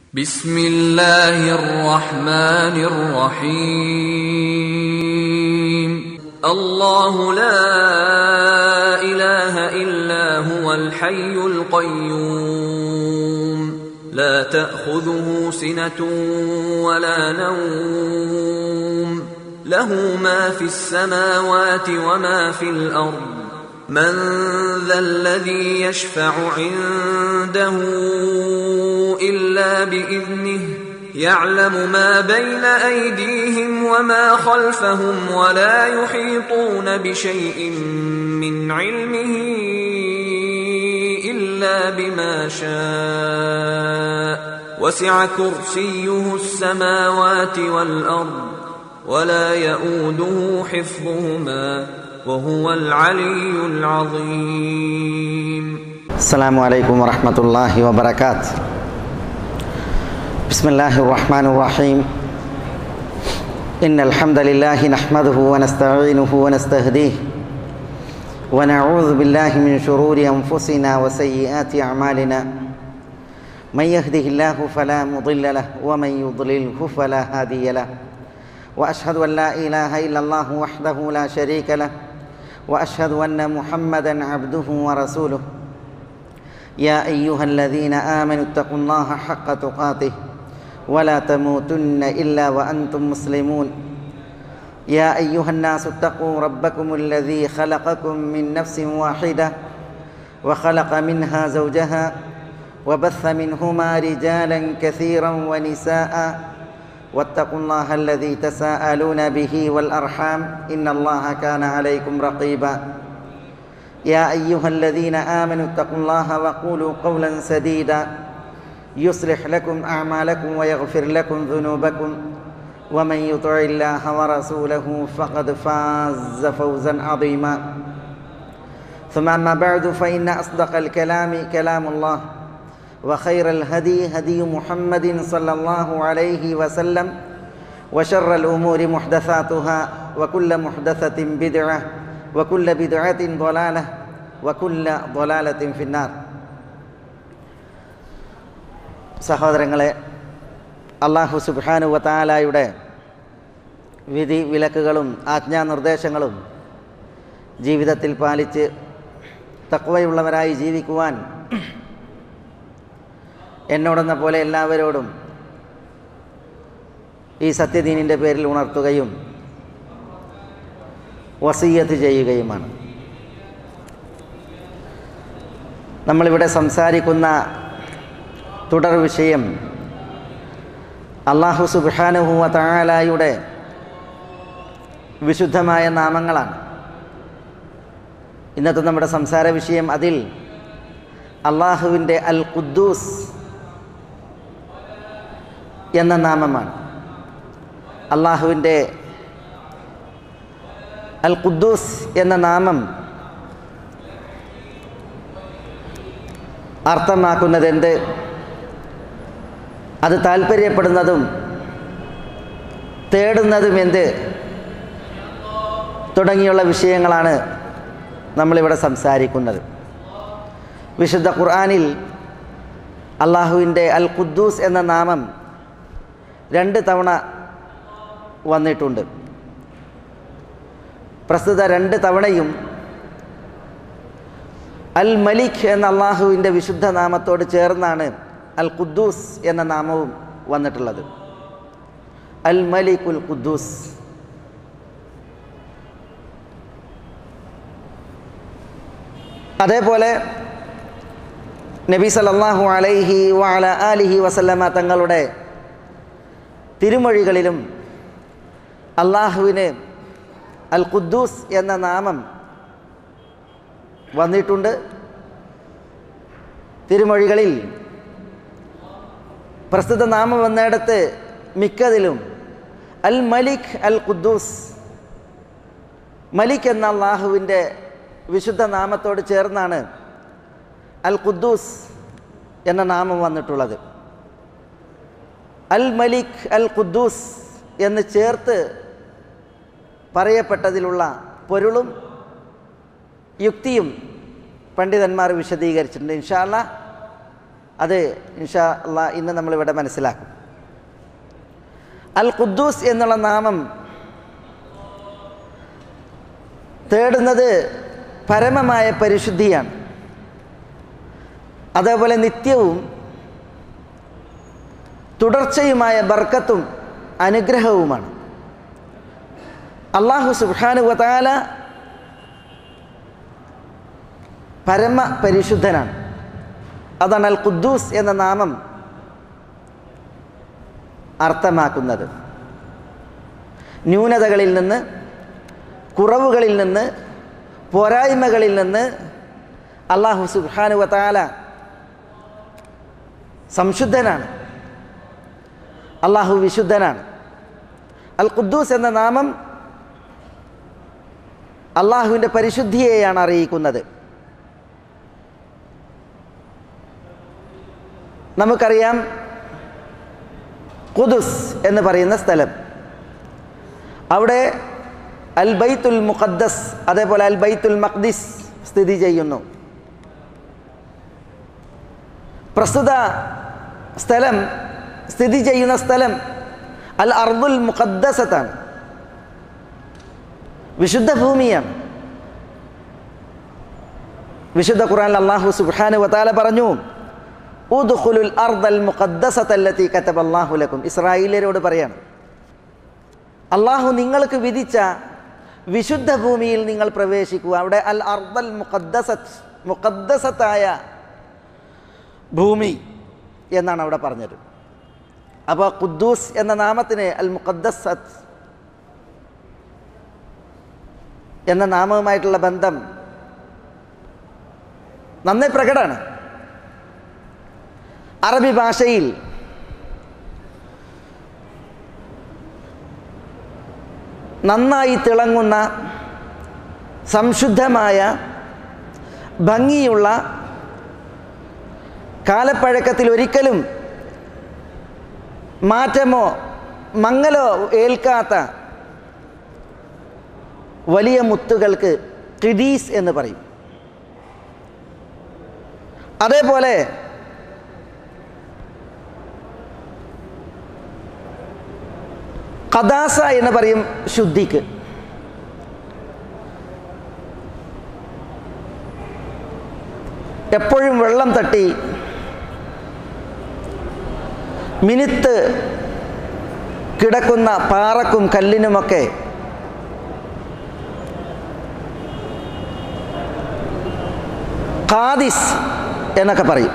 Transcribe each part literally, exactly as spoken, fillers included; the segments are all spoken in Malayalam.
ബിസ്മില്ലാഹിർ റഹ്മാനിർ റഹീം. അല്ലാഹു ലാ ഇലാഹ ഇല്ലാ ഹുവൽ ഹയ്യുൽ ഖയ്യൂം ലാ തഅഖുദുഹു സിനതുൻ വലാ നൗം ലഹു മാ ഫിസ് സമാവാതി വമാ ഫിൽ അർദ് من ذا الذي يشفع عنده إلا بإذنه يعلم ما بين أيديهم وما خلفهم ولا يحيطون بشيء من علمه إلا بما شاء وسع كرسيه السماوات والأرض ولا يؤوده حفظهما وهو العلي العظيم. السلام عليكم ورحمة الله وبركاته. بسم الله الرحمن الرحيم. إن الحمد لله نحمده ونستعينه ونستهديه ونعوذ بالله من شرور أنفسنا وسيئات أعمالنا. من يهده الله فلا مضل له ومن يضلله فلا هادي له. وأشهد أن لا إله إلا الله وحده لا شريك له وأشهد أن محمدًا عبده ورسوله. يا أيها الذين آمنوا اتقوا الله حق تقاته ولا تموتن إلا وأنتم مسلمون. يا أيها الناس اتقوا ربكم الذي خلقكم من نفس واحدة وخلق منها زوجها وبث منهما رجالًا كثيرًا ونساءً واتقوا الله الذي تساءلون به والأرحام إن الله كان عليكم رقيبا. يا أيها الذين آمنوا اتقوا الله وقولوا قولا سديدا يصلح لكم أعمالكم ويغفر لكم ذنوبكم ومن يطع الله ورسوله فقد فاز فوزا عظيما. ثم أما بعد فإن أصدق الكلام كلام الله وخير الهدي هدي محمد صلى الله عليه وسلم وشر الأمور محدثاتها وكل محدثة بدعة وكل بدعة ضلالة وكل ضلالة في النار. സഹോദരങ്ങളെ, അല്ലാഹു സുബ്ഹാനഹു വ തആലയുടെ വിധി വിലക്കുകളും ആജ്ഞാനിർദ്ദേശങ്ങളും ജീവിതത്തിൽ പാലിച്ച് തഖ്വയുള്ളവരായി ജീവിക്കുവാൻ എന്നോടെന്ന പോലെ എല്ലാവരോടും ഈ സത്യദീനിൻ്റെ പേരിൽ ഉണർത്തുകയും വസിയ്യത്ത് ചെയ്യുകയുമാണ്. നമ്മളിവിടെ സംസാരിക്കുന്ന തുടർ വിഷയം അല്ലാഹു സുബ്ഹാനഹു വ തആലയുടെ വിശുദ്ധമായ നാമങ്ങളാണ്. ഇന്നത്തെ നമ്മുടെ സംസാര വിഷയം അതിൽ അല്ലാഹുവിൻ്റെ അൽ ഖുദ്ദൂസ് എന്ന നാമമാണ്. അല്ലാഹുവിൻ്റെ അൽ ഖുദ്ദൂസ് എന്ന നാമം അർത്ഥമാക്കുന്നത് എന്ത്, അത് താല്പര്യപ്പെടുന്നതും തേടുന്നതും എന്ത് തുടങ്ങിയുള്ള വിഷയങ്ങളാണ് നമ്മളിവിടെ സംസാരിക്കുന്നത്. വിശുദ്ധ ഖുർആനിൽ അല്ലാഹുവിൻ്റെ അൽ ഖുദ്ദൂസ് എന്ന നാമം രണ്ട് തവണ വന്നിട്ടുണ്ട്. പ്രസ്തുത രണ്ട് തവണയും അൽ മലിക് എന്ന അല്ലാഹുവിൻ്റെ വിശുദ്ധ നാമത്തോട് ചേർന്നാണ് അൽ ഖുദ്ദൂസ് എന്ന നാമവും വന്നിട്ടുള്ളത്. അൽ മലികുൽ ഖുദ്ദൂസ്. അതേപോലെ നബി സല്ലല്ലാഹു അലൈഹി വഅല ആലിഹി വസല്ലമ തങ്ങളുടെ തിരുമൊഴികളിലും അല്ലാഹുവിന് അൽ ഖുദ്ദൂസ് എന്ന നാമം വന്നിട്ടുണ്ട്. തിരുമൊഴികളിൽ പ്രസ്തുത നാമം വന്നിടത്ത് മിക്കതിലും അൽ മലിക് അൽ ഖുദ്ദൂസ്, മലിക് എന്ന അല്ലാഹുവിൻ്റെ വിശുദ്ധ നാമത്തോട് ചേർന്നാണ് അൽ ഖുദ്ദൂസ് എന്ന നാമം വന്നിട്ടുള്ളത്. അൽ മലിക് അൽ ഖുദ്ദൂസ് എന്ന് ചേർത്ത് പറയപ്പെട്ടതിലുള്ള പൊരുളും യുക്തിയും പണ്ഡിതന്മാർ വിശദീകരിച്ചിട്ടുണ്ട്. ഇൻഷാ അല്ലാഹ് അത് ഇൻഷാ അല്ലാഹ് ഇന്ന് നമ്മളിവിടെ മനസ്സിലാക്കും. അൽ ഖുദ്ദൂസ് എന്നുള്ള നാമം തേടുന്നത് പരമമായ പരിശുദ്ധിയാണ്. അതേപോലെ നിത്യവും തുടർച്ചയുമായ ബർക്കത്തും അനുഗ്രഹവുമാണ്. അല്ലാഹു സുബ്ഹാനഹു വ തആല പരമ പരിശുദ്ധനാണ്. അതാണ് അൽ ഖുദ്ദൂസ് എന്ന നാമം അർത്ഥമാക്കുന്നത്. ന്യൂനതകളിൽ നിന്ന്, കുറവുകളിൽ നിന്ന്, പോരായ്മകളിൽ നിന്ന് അല്ലാഹു സുബ്ഹാനഹു വ തആല സംശുദ്ധനാണ്. അല്ലാഹു വിശുദ്ധനാണ്. അൽ ഖുദ്ദൂസ് എന്ന നാമം അല്ലാഹുവിൻ്റെ പരിശുദ്ധിയെയാണ് അറിയിക്കുന്നത്. നമുക്കറിയാം ഖുദ്സ് എന്ന് പറയുന്ന സ്ഥലം, അവിടെ അൽ ബൈത്തുൽ മുഖദ്ദസ് അതേപോലെ അൽ ബൈത്തുൽ മഖ്ദിസ് സ്ഥിതി ചെയ്യുന്നു. പ്രസ്തുത സ്ഥലം സ്ഥിതി ചെയ്യുന്ന സ്ഥലം അൽ അർദുൽ മുഖദ്ദസത്താണ്, വിശുദ്ധ ഭൂമിയാണ്. വിശുദ്ധ ഖുർആനിൽ അല്ലാഹു സുബ്ഹാനഹു വ തആല പറഞ്ഞു, ഉദ്ഖുലുൽ അർദൽ മുഖദ്ദസത അല്ലതി കതബല്ലാഹു ലക്കും. ഇസ്രായേലിയരോട് പറയാണ്, അല്ലാഹു നിങ്ങൾക്ക് വിധിച്ച വിശുദ്ധ ഭൂമിയിൽ നിങ്ങൾ പ്രവേശിക്കുക. അവിടെ അൽ അർദൽ മുഖദ്ദസത്ത്, മുഖദ്ദസത്തായ ഭൂമി എന്നാണ് അവിടെ പറഞ്ഞത്. അപ്പോൾ ഖുദ്ദൂസ് എന്ന നാമത്തിന് അൽ മുഖദ്ദസത്ത് എന്ന നാമവുമായിട്ടുള്ള ബന്ധം നന്നേ പ്രകടമാണ്. അറബി ഭാഷയിൽ നന്നായി തിളങ്ങുന്ന സംശുദ്ധമായ ഭംഗിയുള്ള കാലപ്പഴക്കത്തിൽ ഒരിക്കലും മാറ്റമോ മങ്ങലോ ഏൽക്കാത്ത വലിയ മുത്തുകൾക്ക് ഖിദീസ് എന്ന് പറയും. അതേപോലെ ഖദാസ എന്ന് പറയും ശുദ്ധിക്ക്. എപ്പോഴും വെള്ളം തട്ടി മിനുത്ത് കിടക്കുന്ന പാറക്കും കല്ലിനുമൊക്കെ ഖാദിസ് എന്നൊക്കെ പറയും.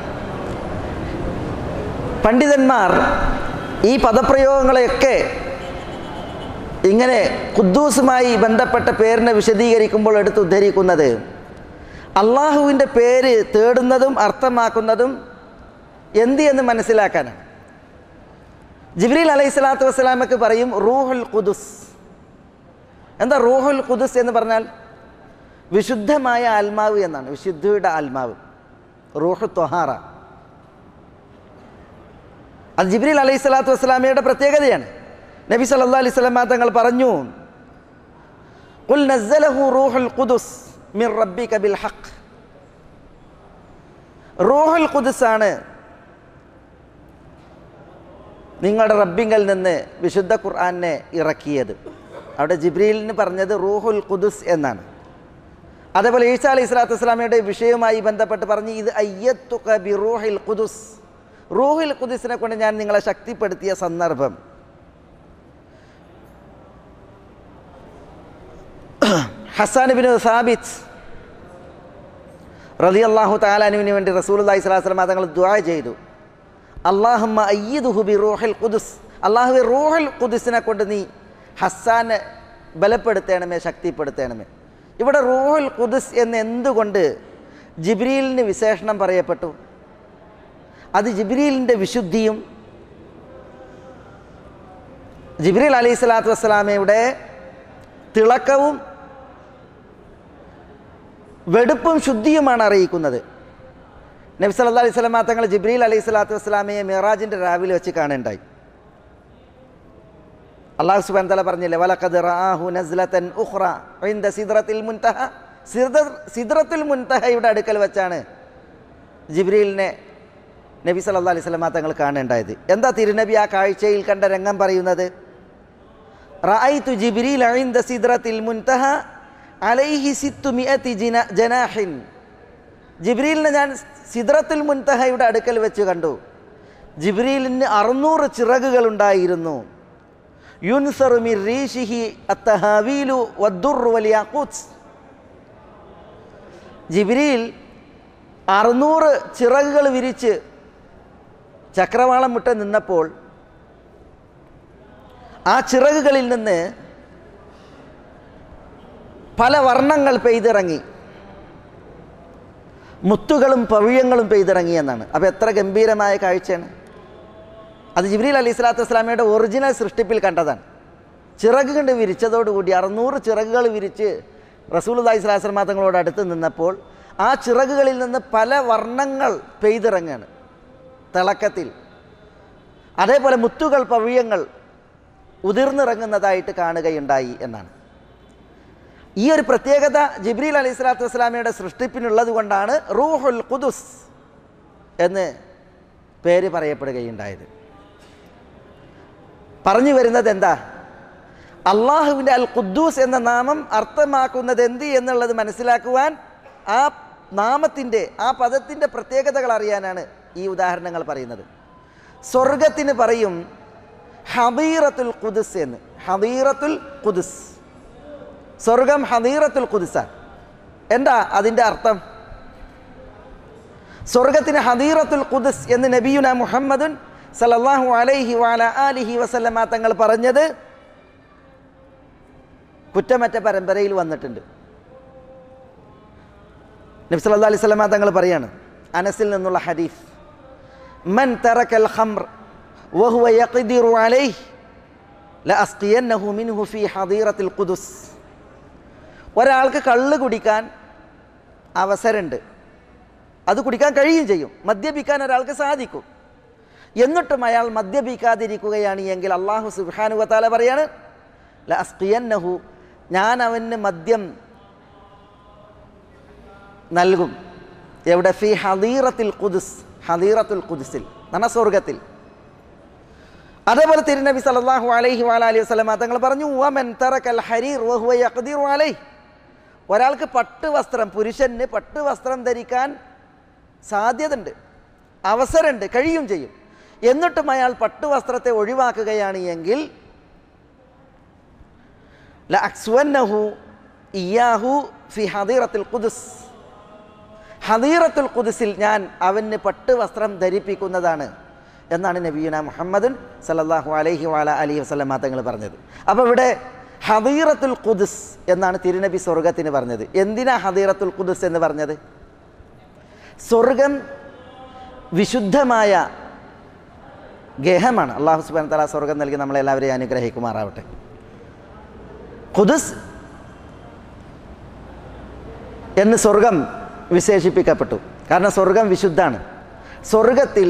പണ്ഡിതന്മാർ ഈ പദപ്രയോഗങ്ങളെയൊക്കെ ഇങ്ങനെ ഖുദ്ദൂസുമായി ബന്ധപ്പെട്ട പേരിനെ വിശദീകരിക്കുമ്പോൾ എടുത്ത് ഉദ്ധരിക്കുന്നത് അള്ളാഹുവിൻ്റെ പേര് തേടുന്നതും അർത്ഥമാക്കുന്നതും എന്ത് എന്ന് മനസ്സിലാക്കാനാണ്. ജിബ്രീൽ അലൈഹി സ്വലാത്തു വസ്സലാമക്ക് പറയും റൂഹുൽ ഖുദുസ്. എന്താ റൂഹുൽ ഖുദുസ് എന്ന് പറഞ്ഞാൽ? വിശുദ്ധമായ ആത്മാവ് എന്നാണ്, വിശുദ്ധിയുടെ ആത്മാവ്, റൂഹു ത്വഹാറ. അത് ജിബ്രീൽ അലൈഹി സ്വലാത്തു വസ്സലാമയുടെ പ്രത്യേകതയാണ്. നബി സല്ലല്ലാഹു അലൈഹി വസല്ലം തങ്ങൾ പറഞ്ഞു, ഖുൽ നസ്സലഹു റൂഹുൽ ഖുദുസ് മിർ റബ്ബിക ബിൽ ഹഖ്. റൂഹുൽ ഖുദുസ് ആണ് നിങ്ങളുടെ റബ്ബിങ്കൽ നിന്ന് വിശുദ്ധ ഖുർആനെ ഇറക്കിയത്. അവിടെ ജിബ്രീലിന് പറഞ്ഞത് റൂഹുൽ ഖുദുസ് എന്നാണ്. അതേപോലെ ഈസാ അലൈഹി സ്വലാത്തു വസ്സലാമയുടെ വിഷയവുമായി ബന്ധപ്പെട്ട് പറഞ്ഞ് ഇത് അയ്യത്തുക ബി റൂഹിൽ ഖുദുസ്, റൂഹുൽ ഖുദുസിനെ കൊണ്ട് ഞാൻ നിങ്ങളെ ശക്തിപ്പെടുത്തിയ സന്ദർഭം. ഹസ്സാൻ ഇബ്നു സാബിത്ത് റളിയല്ലാഹു തആല അൻഹുവിന് വേണ്ടി റസൂലുള്ളാഹി സ്വല്ലല്ലാഹു അലൈഹി വസല്ലം തങ്ങൾ ദുആ ചെയ്തു, അല്ലാഹുമ്മ അയ്യിദുഹു ബി റൂഹിൽ ഖുദുസ്. അല്ലാഹുവേ റൂഹുൽ ഖുദുസിനെ കൊണ്ട് നീ ഹസ്സാനെ ബലപ്പെടുത്തണമേ, ശക്തിപ്പെടുത്തണമേ. ഇവിടെ റൂഹുൽ ഖുദുസ് എന്ന് എന്തുകൊണ്ട് ജിബ്രീലിന് വിശേഷണം പറയപ്പെട്ടു? അത് ജിബ്രീലിൻ്റെ വിശുദ്ധിയും ജിബ്രീൽ അലൈഹി സ്വലാത്തു വസ്സലാമയുടെ തിളക്കവും വെടുപ്പും ശുദ്ധിയുമാണ് അറിയിക്കുന്നത്. നബി സല്ലല്ലാഹു അലൈഹി വസല്ലം തങ്ങൾ ജിബ്രീൽ അലൈഹി സ്വലാത്തു വസ്സലാമയെ മിറാജിൻ്റെ രാവിലെ വെച്ച് കാണുണ്ടായി. അല്ലാഹു സുബ്ഹാനഹു വ തആല പറഞ്ഞില്ലേ, വലഖദ് റആഹു നസ്ലതൻ ഉഖ്റ ഇൻദ സിദ്റത്തിൽ മുൻതഹ. സിദ്റത്തുൽ മുൻതഹയുടെ അടുക്കൽ വെച്ചാണ് ജിബ്രീലിനെ നബി സല്ലല്ലാഹു അലൈഹി വസല്ലമ തങ്ങൾ കാണേണ്ടായത്. എന്താ തിരുനബി ആ കാഴ്ചയിൽ കണ്ട രംഗം പറയുന്നത്? റഅയ്തു ജിബ്രീൽ ഇൻദ സിദ്റത്തിൽ മുൻതഹ അലൈഹി സിത്തുമിഅതി ജനാഹിൻ. ജിബ്രീലിനെ ഞാൻ സിദ്റത്തുൽ മുൻതഹയുടെ അടുക്കൽ വെച്ച് കണ്ടു. ജിബ്രീലിന് അറുന്നൂറ് ചിറകുകൾ ഉണ്ടായിരുന്നു. യുൻസറു മിർ റീഷിഹി അത്തഹാവീലു വദ്ദുർ വൽ യാഖൂത്ത്. ജിബ്രീൽ അറുന്നൂറ് ചിറകുകൾ വിരിച്ച് ചക്രവാളം മുട്ട നിന്നപ്പോൾ ആ ചിറകുകളിൽ നിന്ന് പല വർണ്ണങ്ങൾ പെയ്തിറങ്ങി, മുത്തുകളും പവിഴങ്ങളും പെയ്തിറങ്ങി എന്നാണ്. അപ്പോൾ എത്ര ഗംഭീരമായ കാഴ്ചയാണ് അത്! ജിബ്രീൽ അലൈഹി സ്വലാത്തു വസ്സലാമയുടെ ഒറിജിനൽ സൃഷ്ടിപ്പിൽ കണ്ടതാണ്. ചിറക് കണ്ട് വിരിച്ചതോടുകൂടി അറുന്നൂറ് ചിറകുകൾ വിരിച്ച് റസൂലുള്ളാഹി സ്വല്ലല്ലാഹു അലൈഹി വസല്ലം തങ്ങളോട് അടുത്ത് നിന്നപ്പോൾ ആ ചിറകുകളിൽ നിന്ന് പല വർണ്ണങ്ങൾ പെയ്തിറങ്ങുകയാണ് തിളക്കത്തിൽ. അതേപോലെ മുത്തുകൾ പവിഴങ്ങൾ ഉതിർന്നിറങ്ങുന്നതായിട്ട് കാണുകയുണ്ടായി എന്നാണ്. ഈ ഒരു പ്രത്യേകത ജിബ്രീൽ അലൈഹി സ്വലാത്തു വസ്സലാമയുടെ സൃഷ്ടിപ്പിനുള്ളത് കൊണ്ടാണ് റൂഹുൽ ഖുദുസ് എന്ന് പേര് പറയപ്പെടുകയുണ്ടായത്. പറഞ്ഞു വരുന്നത് എന്താ? അള്ളാഹുവിൻ്റെ അൽ ഖുദ്ദൂസ് എന്ന നാമം അർത്ഥമാക്കുന്നത് എന്ത് എന്നുള്ളത് മനസ്സിലാക്കുവാൻ ആ നാമത്തിൻ്റെ ആ പദത്തിൻ്റെ പ്രത്യേകതകൾ അറിയാനാണ് ഈ ഉദാഹരണങ്ങൾ പറയുന്നത്. സ്വർഗത്തിന് പറയും ഹദീറത്തുൽ ഖുദുസ് എന്ന്. ഹദീറത്തുൽ ഖുദുസ്, സ്വർഗം ഹദീറത്തുൽ ഖുദുസാണ്. എന്താ അതിൻ്റെ അർത്ഥം? സ്വർഗത്തിന് ഹദീറത്തുൽ ഖുദുസ് എന്ന് നബിയുന മുഹമ്മദുൻ സല്ലല്ലാഹു അലൈഹി വഅല ആലിഹി വസല്ലമ തങ്ങൾ പറഞ്ഞത് കുറ്റമറ്റ പരമ്പരയിൽ വന്നിട്ടുണ്ട്. നബി സല്ലല്ലാഹു അലൈഹി വസല്ലമ തങ്ങൾ പറയാണ്, അനസിൽ നിന്നുള്ള ഹദീസ്, മൻ തറക്കൽ ഖംർ വഹുവ യഖ്ദിറു അലൈഹി ലഅസ്ഖിയന്നഹു മിൻഹു ഫീ ഹദീറത്തിൽ ഖുദുസ്. ഒരാൾക്ക് കള്ള് കുടിക്കാൻ അവസരമുണ്ട്, അത് കുടിക്കാൻ കഴിയുകയും ചെയ്യും, മദ്യപിക്കാൻ ഒരാൾക്ക് സാധിക്കും. എന്നിട്ടും അയാൾ മദ്യപിക്കാതിരിക്കുകയാണ് എങ്കിൽ അല്ലാഹു സുബ്ഹാനഹു വ തആല പറയാണ്, ലഅസ്ഖിയന്നഹു, ഞാൻ അവന് മദ്യം നൽകും. എവിടെ? ഫീ ഹദീറത്തിൽ ഖുദുസ്, ഹദീറത്തുൽ ഖുദുസിൽ, എന്ന സ്വർഗത്തിൽ. അതേപോലെ തിരുനബി സല്ലല്ലാഹു അലൈഹി വഅലിഹി വസല്ലമ തങ്ങൾ പറഞ്ഞു, വമൻ തറക്കൽ ഹരീർ വഹുവ യഖ്ദിറു അലൈഹി. ഒരാൾക്ക് പട്ട് വസ്ത്രം, പുരുഷന് പട്ട് വസ്ത്രം ധരിക്കാൻ സാധ്യതയുണ്ട്, അവസരമുണ്ട്, കഴിയും ചെയ്യും, എന്നിട്ടും അയാൾ പട്ട് വസ്ത്രത്തെ ഒഴിവാക്കുകയാണ് എങ്കിൽ ലഅക്സ്വന്നഹു ഇയ്യാഹു ഫി ഹദീറത്തുൽ ഖുദുസ്, ഹദീറത്തുൽ ഖുദുസിൽ ഞാൻ അവന് പട്ട് വസ്ത്രം ധരിപ്പിക്കുന്നതാണ് എന്നാണ് നബിയുന മുഹമ്മദുൻ സല്ലല്ലാഹു അലൈഹി വഅല ആലിഹി വസല്ലമ തങ്ങൾ പറഞ്ഞത്. അപ്പോൾ ഇവിടെ ഹദീറത്തുൽ ഖുദുസ് എന്നാണ് തിരുനബി സ്വർഗത്തിന് പറഞ്ഞത്. എന്തിനാ ഹദീറത്തുൽ ഖുദുസ് എന്ന് പറഞ്ഞത്? സ്വർഗം വിശുദ്ധമായ ഗേഹമാണ്. അല്ലാഹു സുബ്ഹാനഹു വ തആല സ്വർഗം നൽകി നമ്മളെല്ലാവരെയും അനുഗ്രഹിക്കുമാറാവട്ടെ. ഖുദുസ് എന്ന് സ്വർഗം വിശേഷിപ്പിക്കപ്പെട്ടു. കാരണം സ്വർഗം വിശുദ്ധാണ്. സ്വർഗത്തിൽ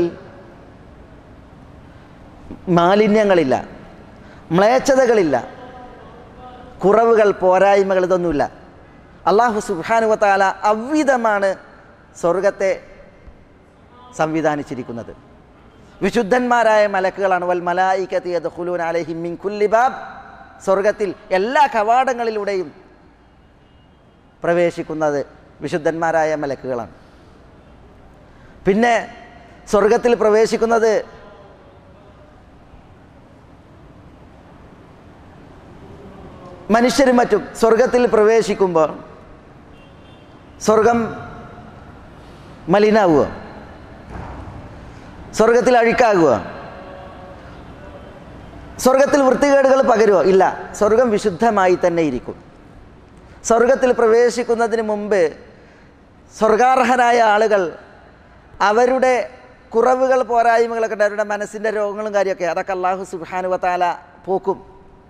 മാലിന്യങ്ങളില്ല, മ്ലേച്ഛതകളില്ല, കുറവുകൾ, പോരായ്മകൾ, ഇതൊന്നുമില്ല. അല്ലാഹു സുബ്ഹാനഹു വ തആല അവ്വിധമാണ് സ്വർഗത്തെ സംവിധാനിച്ചിരിക്കുന്നത്. വിശുദ്ധന്മാരായ മലക്കുകളാണ്. വൽ മലായികതു യദ്ഖുലൂന അലൈഹിം മിൻ കുല്ലി ബാബ്. സ്വർഗത്തിൽ എല്ലാ കവാടങ്ങളിലൂടെയും പ്രവേശിക്കുന്നത് വിശുദ്ധന്മാരായ മലക്കുകളാണ്. പിന്നെ സ്വർഗത്തിൽ പ്രവേശിക്കുന്നത് മനുഷ്യരും മറ്റും സ്വർഗത്തിൽ പ്രവേശിക്കുമ്പോൾ സ്വർഗം മലിനാവുക, സ്വർഗത്തിൽ അഴുക്കാകുക, സ്വർഗത്തിൽ വൃത്തികേടുകൾ പകരുക? ഇല്ല, സ്വർഗം വിശുദ്ധമായി തന്നെ ഇരിക്കും. സ്വർഗത്തിൽ പ്രവേശിക്കുന്നതിന് മുമ്പ് സ്വർഗാർഹരായ ആളുകൾ അവരുടെ കുറവുകൾ, പോരായ്മകളൊക്കെ ഉണ്ട്, അവരുടെ മനസ്സിൻ്റെ രോഗങ്ങളും കാര്യമൊക്കെ, അതൊക്കെ അല്ലാഹു സുബ്ഹാനഹു വ തആല പോക്കും.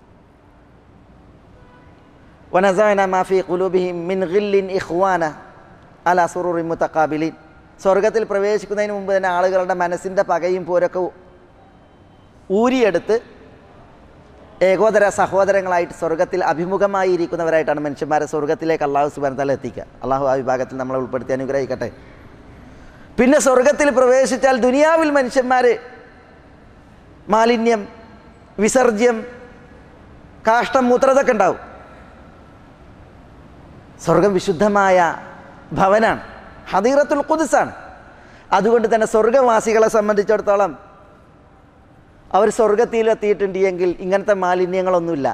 വനസഅനാ മാ ഫീ ഖുലൂബിഹിം മിൻ ഗില്ലിൻ ഇഖ്വാന അലാ സുറൂറിൻ മുതഖാബിലീൻ. സ്വർഗത്തിൽ പ്രവേശിക്കുന്നതിന് മുമ്പ് തന്നെ ആളുകളുടെ മനസ്സിൻ്റെ പകയും പോരൊക്കെ ഊരിയെടുത്ത് ഏകോദര സഹോദരങ്ങളായിട്ട് സ്വർഗത്തിൽ അഭിമുഖമായി ഇരിക്കുന്നവരായിട്ടാണ് മനുഷ്യന്മാരെ സ്വർഗത്തിലേക്ക് അല്ലാഹു സുബ്ഹാനഹു വ തആല എത്തിക്കുക. അല്ലാഹു ആ വിഭാഗത്തിൽ നമ്മളെ ഉൾപ്പെടുത്തി അനുഗ്രഹിക്കട്ടെ. പിന്നെ സ്വർഗത്തിൽ പ്രവേശിച്ചാൽ ദുനിയാവിൽ മനുഷ്യന്മാർ മാലിന്യം, വിസർജ്യം, കാഷ്ടം, മൂത്രതൊക്കെ ഉണ്ടാവും. സ്വർഗം വിശുദ്ധമായ ഭവനാണ്, ഹദീറത്തുൽ ഖുദ്സാണ്. അതുകൊണ്ട് തന്നെ സ്വർഗവാസികളെ സംബന്ധിച്ചിടത്തോളം അവർ സ്വർഗത്തിലെത്തിയിട്ടുണ്ട് എങ്കിൽ ഇങ്ങനത്തെ മാലിന്യങ്ങളൊന്നുമില്ല.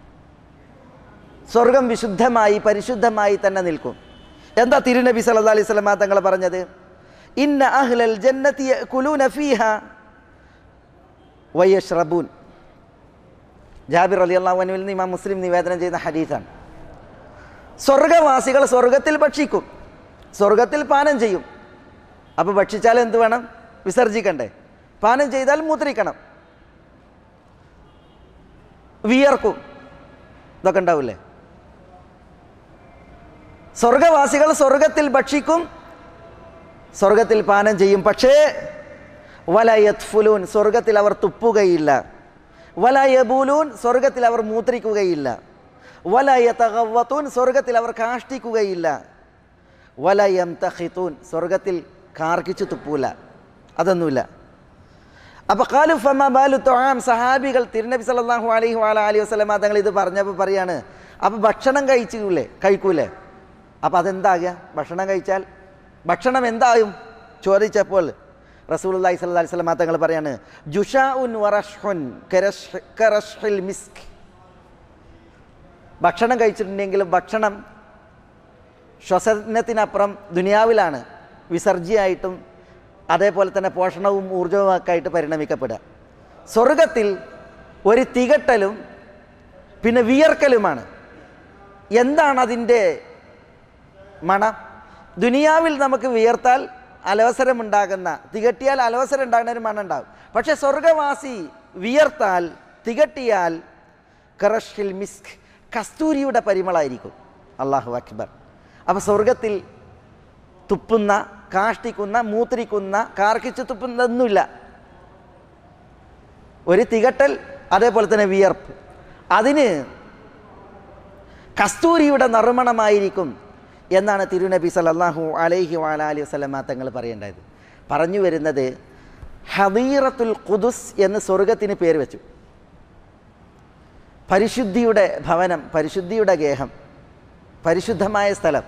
സ്വർഗം വിശുദ്ധമായി പരിശുദ്ധമായി തന്നെ നിൽക്കും. എന്താ തിരുനബി സല്ലല്ലാഹു അലൈഹി വസല്ലം തങ്ങൾ പറഞ്ഞത്? ഇന്ന അഹ്ലൽ ജന്നതി യഅകുലൂന ഫീഹാ വയശ്റബൂൻ. ജാബിർ റളിയല്ലാഹു അൻഹുവിൽ നിന്ന് ഇമാം മുസ്ലിം നിവേദനം ചെയ്യുന്ന ഹദീസാണ്. സ്വർഗവാസികൾ സ്വർഗത്തിൽ ഭക്ഷിക്കും, സ്വർഗത്തിൽ പാനം ചെയ്യും. അപ്പോൾ ഭക്ഷിച്ചാൽ എന്ത് വേണം? വിസർജിക്കണ്ടേ? പാനം ചെയ്താൽ മൂത്രിക്കണം, വിയർക്കും, ഇതൊക്കെ ഉണ്ടാവില്ലേ? സ്വർഗവാസികൾ സ്വർഗത്തിൽ ഭക്ഷിക്കും, സ്വർഗത്തിൽ പാനം ചെയ്യും. പക്ഷേ വല യത്ഫുലൂൻ, സ്വർഗത്തിൽ അവർ തുപ്പുകയില്ല. വല യബൂലൂൻ, സ്വർഗത്തിൽ അവർ മൂത്രിക്കുകയില്ല. വല യതഗവ്വതൂൻ, സ്വർഗത്തിൽ അവർ കാഷ്ടിക്കുകയില്ല. വല യംതഖിതൂൻ, സ്വർഗത്തിൽ കാർക്കിച്ചു തുപ്പൂല, അതൊന്നുമില്ല. അപ്പോൾ ഖാലു ഫമാ ബാലു തുആം, സഹാബികൾ തിരുനബി സല്ലല്ലാഹു അലൈഹി വഅലൈഹി വസല്ലം തങ്ങൾ ഇത് പറഞ്ഞപ്പോൾ പറയാണ്, അപ്പോൾ ഭക്ഷണം കഴിച്ചില്ലേ കഴിക്കൂലേ? അപ്പോൾ അതെന്താകുക? ഭക്ഷണം കഴിച്ചാൽ ഭക്ഷണം എന്തായും ചോദിച്ചപ്പോൾ റസൂലുള്ളാഹി സ്വല്ലല്ലാഹി അലൈഹി വസല്ലം തങ്ങൾ പറയാണ്, ജുഷാഉൻ വറഷ്ഹുൻ കറഷ്ഹിൽ മിസ്ക്. ഭക്ഷണം കഴിച്ചിട്ടുണ്ടെങ്കിലും ഭക്ഷണം ശ്വസനത്തിനപ്പുറം ദുനിയാവിലാണ് വിസർജ്യമായിട്ടും അതേപോലെ തന്നെ പോഷണവും ഊർജവും ഒക്കെ ആയിട്ട് പരിണമിക്കപ്പെടുക. സ്വർഗത്തിൽ ഒരു തികട്ടലും പിന്നെ വിയർക്കലുമാണ്. എന്താണ് അതിൻ്റെ മണം? ദുനിയാവിൽ നമുക്ക് വിയർത്താൽ അലവസരമുണ്ടാകുന്ന, തികട്ടിയാൽ അലവസരം ഉണ്ടാകുന്ന ഒരു മണം ഉണ്ടാകും. പക്ഷേ സ്വർഗവാസി വിയർത്താൽ, തികട്ടിയാൽ കറഷ്ഹിൽ മിസ്ക്, കസ്തൂരിയുടെ പരിമളമായിരിക്കും. അല്ലാഹു അക്ബർ. അപ്പോൾ സ്വർഗത്തിൽ തുപ്പുന്ന, കാഷ്ടിക്കുന്ന, മൂത്രിക്കുന്ന, കാർക്കിച്ച് തുപ്പുന്നതൊന്നുമില്ല. ഒരു തികട്ടൽ, അതേപോലെ തന്നെ വിയർപ്പ്, അതിന് കസ്തൂരിയുടെ നറുമണമായിരിക്കും എന്നാണ് തിരുനബി സല്ലല്ലാഹു അലൈഹി വഅലൈഹി വസല്ലം തങ്ങൾ പറയേണ്ടത്. പറഞ്ഞു വരുന്നത് ഹദീറത്തുൽ ഖുദ്സ് എന്ന് സ്വർഗത്തിന് പേര് വെച്ചു. പരിശുദ്ധിയുടെ ഭവനം, പരിശുദ്ധിയുടെ ഗേഹം, പരിശുദ്ധമായ സ്ഥലം.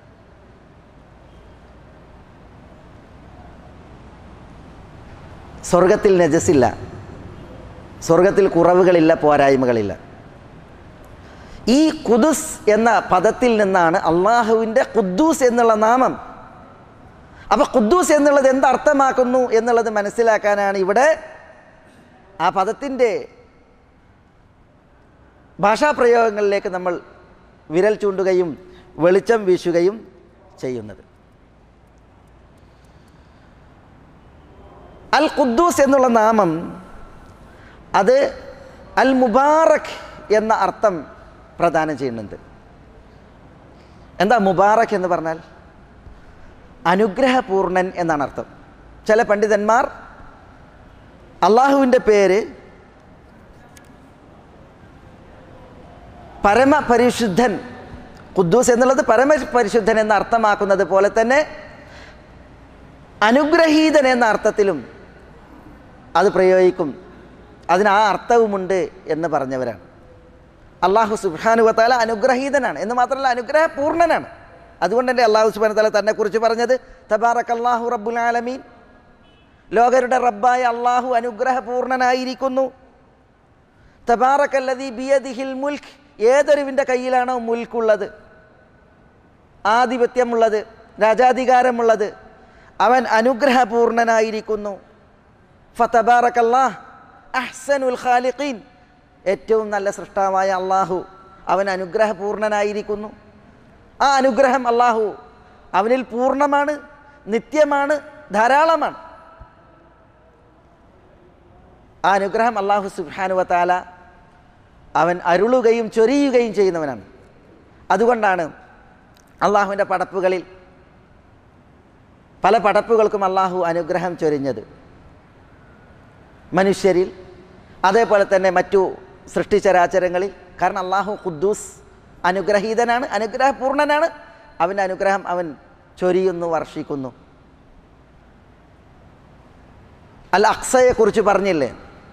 സ്വർഗത്തിൽ നജസില്ല, സ്വർഗത്തിൽ കുറവുകളില്ല, പോരായ്മകളില്ല. ഈ ഖുദ്സ് എന്ന പദത്തിൽ നിന്നാണ് അള്ളാഹുവിൻ്റെ ഖുദ്ദൂസ് എന്നുള്ള നാമം. അപ്പോൾ ഖുദ്ദൂസ് എന്നുള്ളത് എന്തർത്ഥമാക്കുന്നു എന്നുള്ളത് മനസ്സിലാക്കാനാണ് ഇവിടെ ആ പദത്തിൻ്റെ ഭാഷാപ്രയോഗങ്ങളിലേക്ക് നമ്മൾ വിരൽ ചൂണ്ടുകയും വെളിച്ചം വീശുകയും ചെയ്യുന്നത്. അൽ ഖുദ്ദൂസ് എന്നുള്ള നാമം അത് അൽ മുബാറക് എന്ന അർത്ഥം പ്രദാനം ചെയ്യുന്നുണ്ട്. എന്താ മുബാറക് എന്ന് പറഞ്ഞാൽ? അനുഗ്രഹപൂർണൻ എന്നാണ് അർത്ഥം. ചില പണ്ഡിതന്മാർ അള്ളാഹുവിൻ്റെ പേര് പരമപരിശുദ്ധൻ, ഖുദ്ദൂസ് എന്നുള്ളത് പരമപരിശുദ്ധൻ എന്ന അർത്ഥമാക്കുന്നത് പോലെ തന്നെ അനുഗ്രഹീതൻ എന്ന അർത്ഥത്തിലും അത് പ്രയോഗിക്കും. അതിന് ആ അർത്ഥവുമുണ്ട് എന്ന് പറഞ്ഞവരാണ്. അള്ളാഹു സുബ്ഹാനഹു വ തആല അനുഗ്രഹീതനാണ് എന്ന് മാത്രമല്ല അനുഗ്രഹപൂർണനാണ്. അതുകൊണ്ട് തന്നെ അള്ളാഹു സുബ്ഹാനഹു വ തആല തന്നെ കുറിച്ച് പറഞ്ഞത് തബാറക്കല്ലാഹു റബ്ബുൽ ആലമീൻ, ലോകരുടെ റബ്ബായ അള്ളാഹു അനുഗ്രഹപൂർണനായിരിക്കുന്നു. തബാറക്കല്ലദീ ബിയദിഹിൽ മുൽക്ക്, ഏതൊരുവിൻ്റെ കയ്യിലാണോ മുൽക്കുള്ളത്, ആധിപത്യമുള്ളത്, രാജാധികാരമുള്ളത്, അവൻ അനുഗ്രഹപൂർണനായിരിക്കുന്നു. ഫതബാറക്കല്ലാഹ് അഹ്സനുൽ ഖാലിഖീൻ, ഏറ്റവും നല്ല സൃഷ്ടാവായ അള്ളാഹു അവൻ അനുഗ്രഹപൂർണനായിരിക്കുന്നു. ആ അനുഗ്രഹം അള്ളാഹു അവനിൽ പൂർണ്ണമാണ്, നിത്യമാണ്, ധാരാളമാണ്. ആ അനുഗ്രഹം അള്ളാഹു സുബ്ഹാനഹു വ തആല അവൻ അരുളുകയും ചൊരിയുകയും ചെയ്യുന്നവനാണ്. അതുകൊണ്ടാണ് അള്ളാഹുവിൻ്റെ പടപ്പുകളിൽ പല പടപ്പുകൾക്കും അള്ളാഹു അനുഗ്രഹം ചൊരിഞ്ഞത്. മനുഷ്യരിൽ, അതേപോലെ തന്നെ മറ്റു സൃഷ്ടിചരാചരങ്ങളിൽ. കാരണം അള്ളാഹു ഖുദ്ദൂസ്, അനുഗ്രഹീതനാണ്, അനുഗ്രഹപൂർണനാണ്. അവൻ്റെ അനുഗ്രഹം അവൻ ചൊരിയുന്നു, വർഷിക്കുന്നു. അൽ അഖ്സയെ കുറിച്ച് പറഞ്ഞില്ലേ,